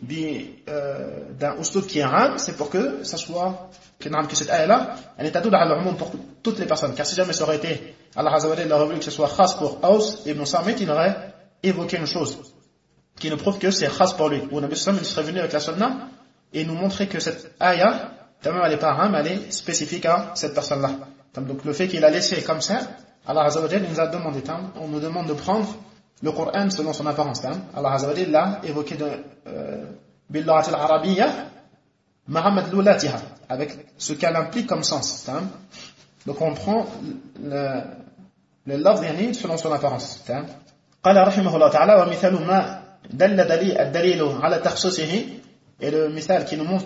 Speaker 6: d'un ustoud qui est ram, c'est pour que ça soit que cette ayah-là, elle est tadoul ala al-umum pour toutes les personnes. Car si jamais ça aurait été, Allah azza wa jalla aurait voulu que ce soit khas pour Aws ibn Samit, il aurait évoqué une chose qui nous prouve que c'est khas pour lui. Ou Nabi sallallahu alayhi wa sallam il serait venu avec la sunna et nous montrer que cette ayah, elle n'est pas ram, elle est spécifique à cette personne-là. Donc le fait qu'il a laissé comme ça, Allah azza wa jalla nous a demandé, on nous demande de prendre le Coran selon son apparence. Allah azza wa jalla l'a évoqué bil-lughat al-arabiyya ma'a madlulatiha, avec ce qu'elle implique comme sens. Donc on prend le lafz selon son apparence. قال رحمه الله تعالى ومثال ما دل الدليل على تخصيصه, et le mithal qui nous montre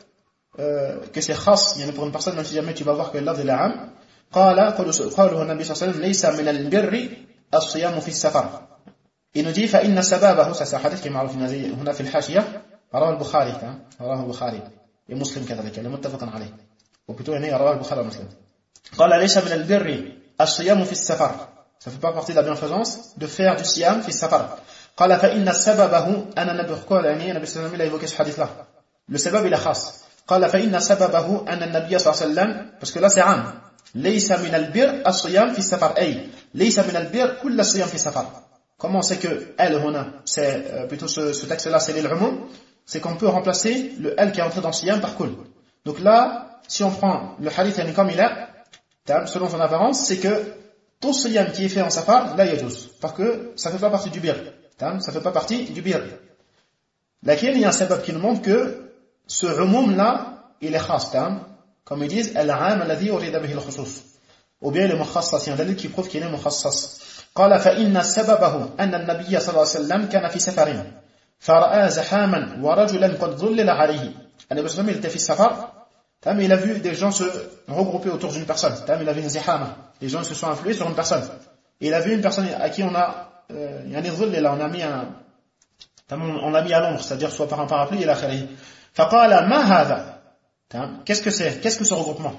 Speaker 6: que c'est khas pour une personne, même si jamais tu vas voir que le lafz est am. قال قوله النبي صلى الله عليه وسلم ليس من البر الصيام في السفر. Il nous dit فإن سبابه, ça c'est un hadith qui est معروف هنا في الحاشية, رواه البخاري ومسلم كذلك, المتفق عليه, ou plutôt رواه البخاري ومسلم. قال ليس من البر الصيام في السفر. Ça fait pas partie de la bienfaisance de faire du siyam fi safar. قال فإن سببه أنا النبي قال يعني النبي صلى الله عليه وسلم il a évoqué ce hadith là. Le sabab il est khas. قال فإن سببه أن النبي صلى الله عليه وسلم parce que là c'est عام. ليس من البر الصيام في السفر أي ليس من البر كل الصيام في السفر. Comment c'est que elle huna c'est plutôt ce texte là c'est l'umum, c'est qu'on peut remplacer le elle qui est entré dans siyam par kul. Donc là si on prend le hadith comme il est selon son apparence c'est que tout siyam qui est fait en safar là yajuz parce que ça fait pas partie du bir. Ça fait pas partie du bir. Laquelle il y a un sabab qui nous montre que ce umum là il est khas comme ils disent al-aam alladhi urida bihi al-khusus ou bien le mukhassas il y a un dalil qui prouve qu'il est mukhassas. قال فإن سببه أن النبي صلى الله عليه وسلم كان في سفر فرأى زحاما ورجلا قد ظلل عليه. النبي صلى الله عليه وسلم il était في السفر il a vu des gens se regrouper autour d'une personne. Il a vu une zihama. Les gens se sont influés sur une personne. Et il a vu une personne à qui on a on l'a mis à l'ombre, c'est-à-dire soit par un parapluie et la khali. فقال ما هذا. Qu'est-ce que c'est? Qu'est-ce que ce regroupement?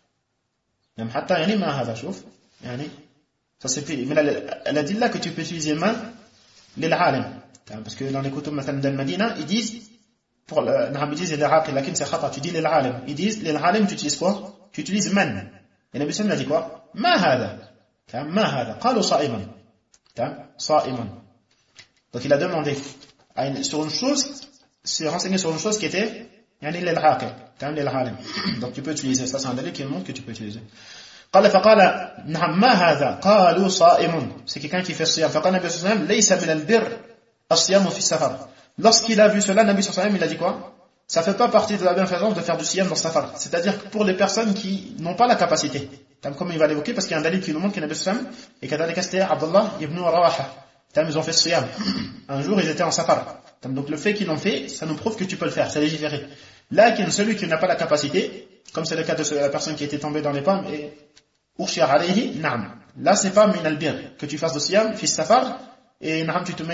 Speaker 6: حتى يعني ما هذا شوف يعني ça c'est pile. Mais elle a dit là que tu peux utiliser main للعالم. Parce que dans les kutub مثلا de Medina ils disent pour ils disent l'iraqi lakin c'est khata tu dis للعالم. Ils disent للعالم tu utilises quoi? Tu utilises man. Et Nabi sallallahu alayhi wa sallam a dit quoi? ما هذا. ما هذا. قالوا صائما. صائما. Donc il a demandé sur une chose, s'est renseigné sur une chose qui était يعني للعاقل. للعالم. Donc tu peux utiliser ça, c'est un dalil qui montre que tu peux utiliser. قال فقال نعم ما هذا قالوا صائم. C'est quelqu'un qui fait siyam. فقال النبي صلى الله عليه وسلم ليس من البر الصيام في السفر. Lorsqu'il a vu cela, Nabi sallallahu alayhi wa sallam il a dit quoi? Ça fait pas partie de la bienfaisance de faire du siyam dans safar. C'est-à-dire que pour les personnes qui n'ont pas la capacité. Comme il va l'évoquer parce qu'il y a un dalil qui nous montre que Nabi sallallahu alayhi wa sallam et kadhalika c'était Abdullah ibn Rawaha. Ils ont fait siyam. Un jour ils étaient en safar. Donc le fait qu'ils l'ont fait, ça nous prouve que tu peux le faire, c'est légiféré. Là, celui qui n'a pas la capacité, comme c'est le cas de la personne qui était tombée dans les pommes et urshir alayhi, na'am. Là, c'est pas min al-bir que tu fasses de siyam, fils safar, et na'am, tu te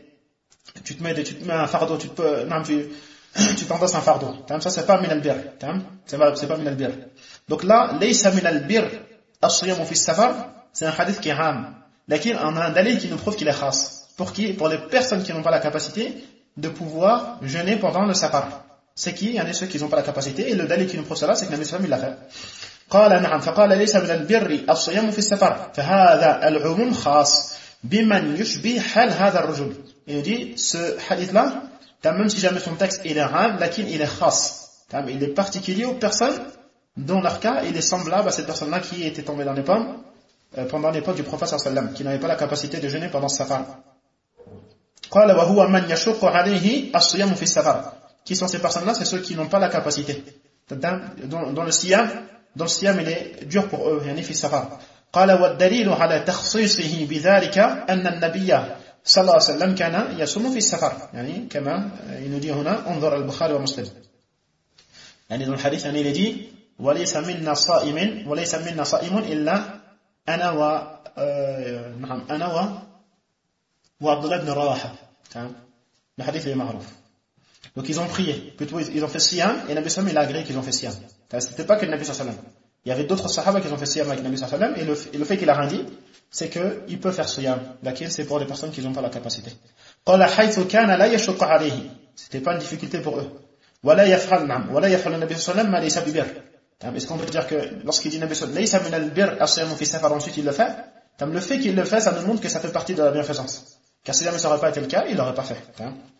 Speaker 6: mets un fardeau, tu t'endosses un fardeau. Ça, c'est pas min al-bir. C'est pas min al-bir. Donc là, laysa min al-bir as-siyam fils safar, c'est un hadith qui est ram. Lakin, on a un dalil qui nous prouve qu'il est khas. Pour qui? Pour les personnes qui n'ont pas la capacité de pouvoir jeûner pendant le safar. C'est qui? Il y en a ceux qui n'ont pas la capacité, et le dalil qui nous prouve cela, c'est que Nabi sallallahu alayhi wa sallam il l'a fait. قال نعم فقال ليس من البر الصيام في السفر فهذا العموم خاص بمن يشبه حال هذا الرجل. Il nous dit ce hadith là, même si jamais son texte il est ram, lakin il est khas, il est particulier aux personnes dont leur cas il est semblable à cette personne là qui était tombée dans les pommes pendant l'époque du prophète sallallahu alayhi wa sallam, qui n'avait pas la capacité de jeûner pendant ce safar. قال وهو من يشق عليه الصيام في السفر. Qui sont ces personnes là? C'est ceux qui n'ont pas la capacité, dans le siyam il est dur pour eux, يعني في السفر. قال والدليل على تخصيصه بذلك أن النبي صلى الله عليه وسلم كان يصوم في السفر، يعني كما ينودي هنا انظر البخاري ومسلم. يعني dans le hadith يعني il dit وليس منا صائم إلا أنا وعبد الله بن رواحة. Le hadith est معروف. Donc ils ont prié, plutôt ils ont fait siyam et Nabi sallam il a agréé qu'ils ont fait siyam. C'était pas que le Nabi sallam. Il y avait d'autres sahaba qui ont fait siyam avec Nabi sallam et le fait qu'il a rien dit, c'est que il peut faire siyam. Laquelle c'est pour les personnes qui n'ont pas la capacité. قال حيث كان لا يشق عليه. C'était pas une difficulté pour eux. ولا يفعل النبي صلى الله عليه وسلم ما ليس ببر. Est-ce qu'on peut dire que lorsqu'il dit Nabi sallam ليس من البر الصيام في السفر ensuite il le fait, le fait qu'il le fait ça nous montre que ça fait partie de la bienfaisance. Car si jamais ça n'aurait pas été le cas, il l'aurait pas fait.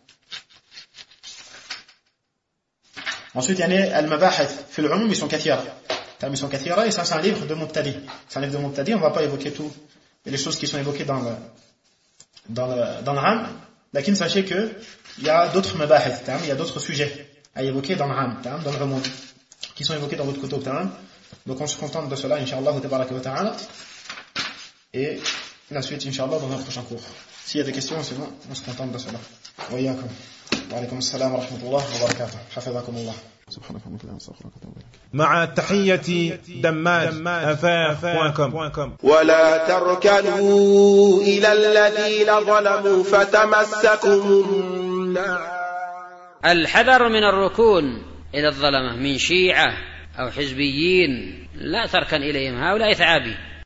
Speaker 6: Ensuite, il y a al-mabahith fi al-umum, ils sont kathira. Ils sont kathira et ça c'est un livre de Mubtadi. C'est un livre de Mubtadi, on va pas évoquer tout les choses qui sont évoquées dans le ram. Lakin sachez que il y a d'autres mabahith, il y a d'autres sujets à évoquer dans le ram, dans le umum, qui sont évoqués dans votre kutub. Donc on se contente de cela, inshallah tabaraka wa ta'ala. Et la suite, inshallah, dans un prochain cours. S'il y a des questions, c'est bon, on se contente de cela. Wa iyyakum. وعليكم السلام ورحمة الله وبركاته حفظكم الله سبحانك اللهم وبحمدك
Speaker 8: مع تحية دماد@affaires.com.
Speaker 9: ولا تركنوا إلى الذين ظلموا فتمسكم النار.
Speaker 2: الحذر من الركون إلى الظلمة من شيعة أو حزبيين، لا تركن إليهم، هؤلاء ثعابي.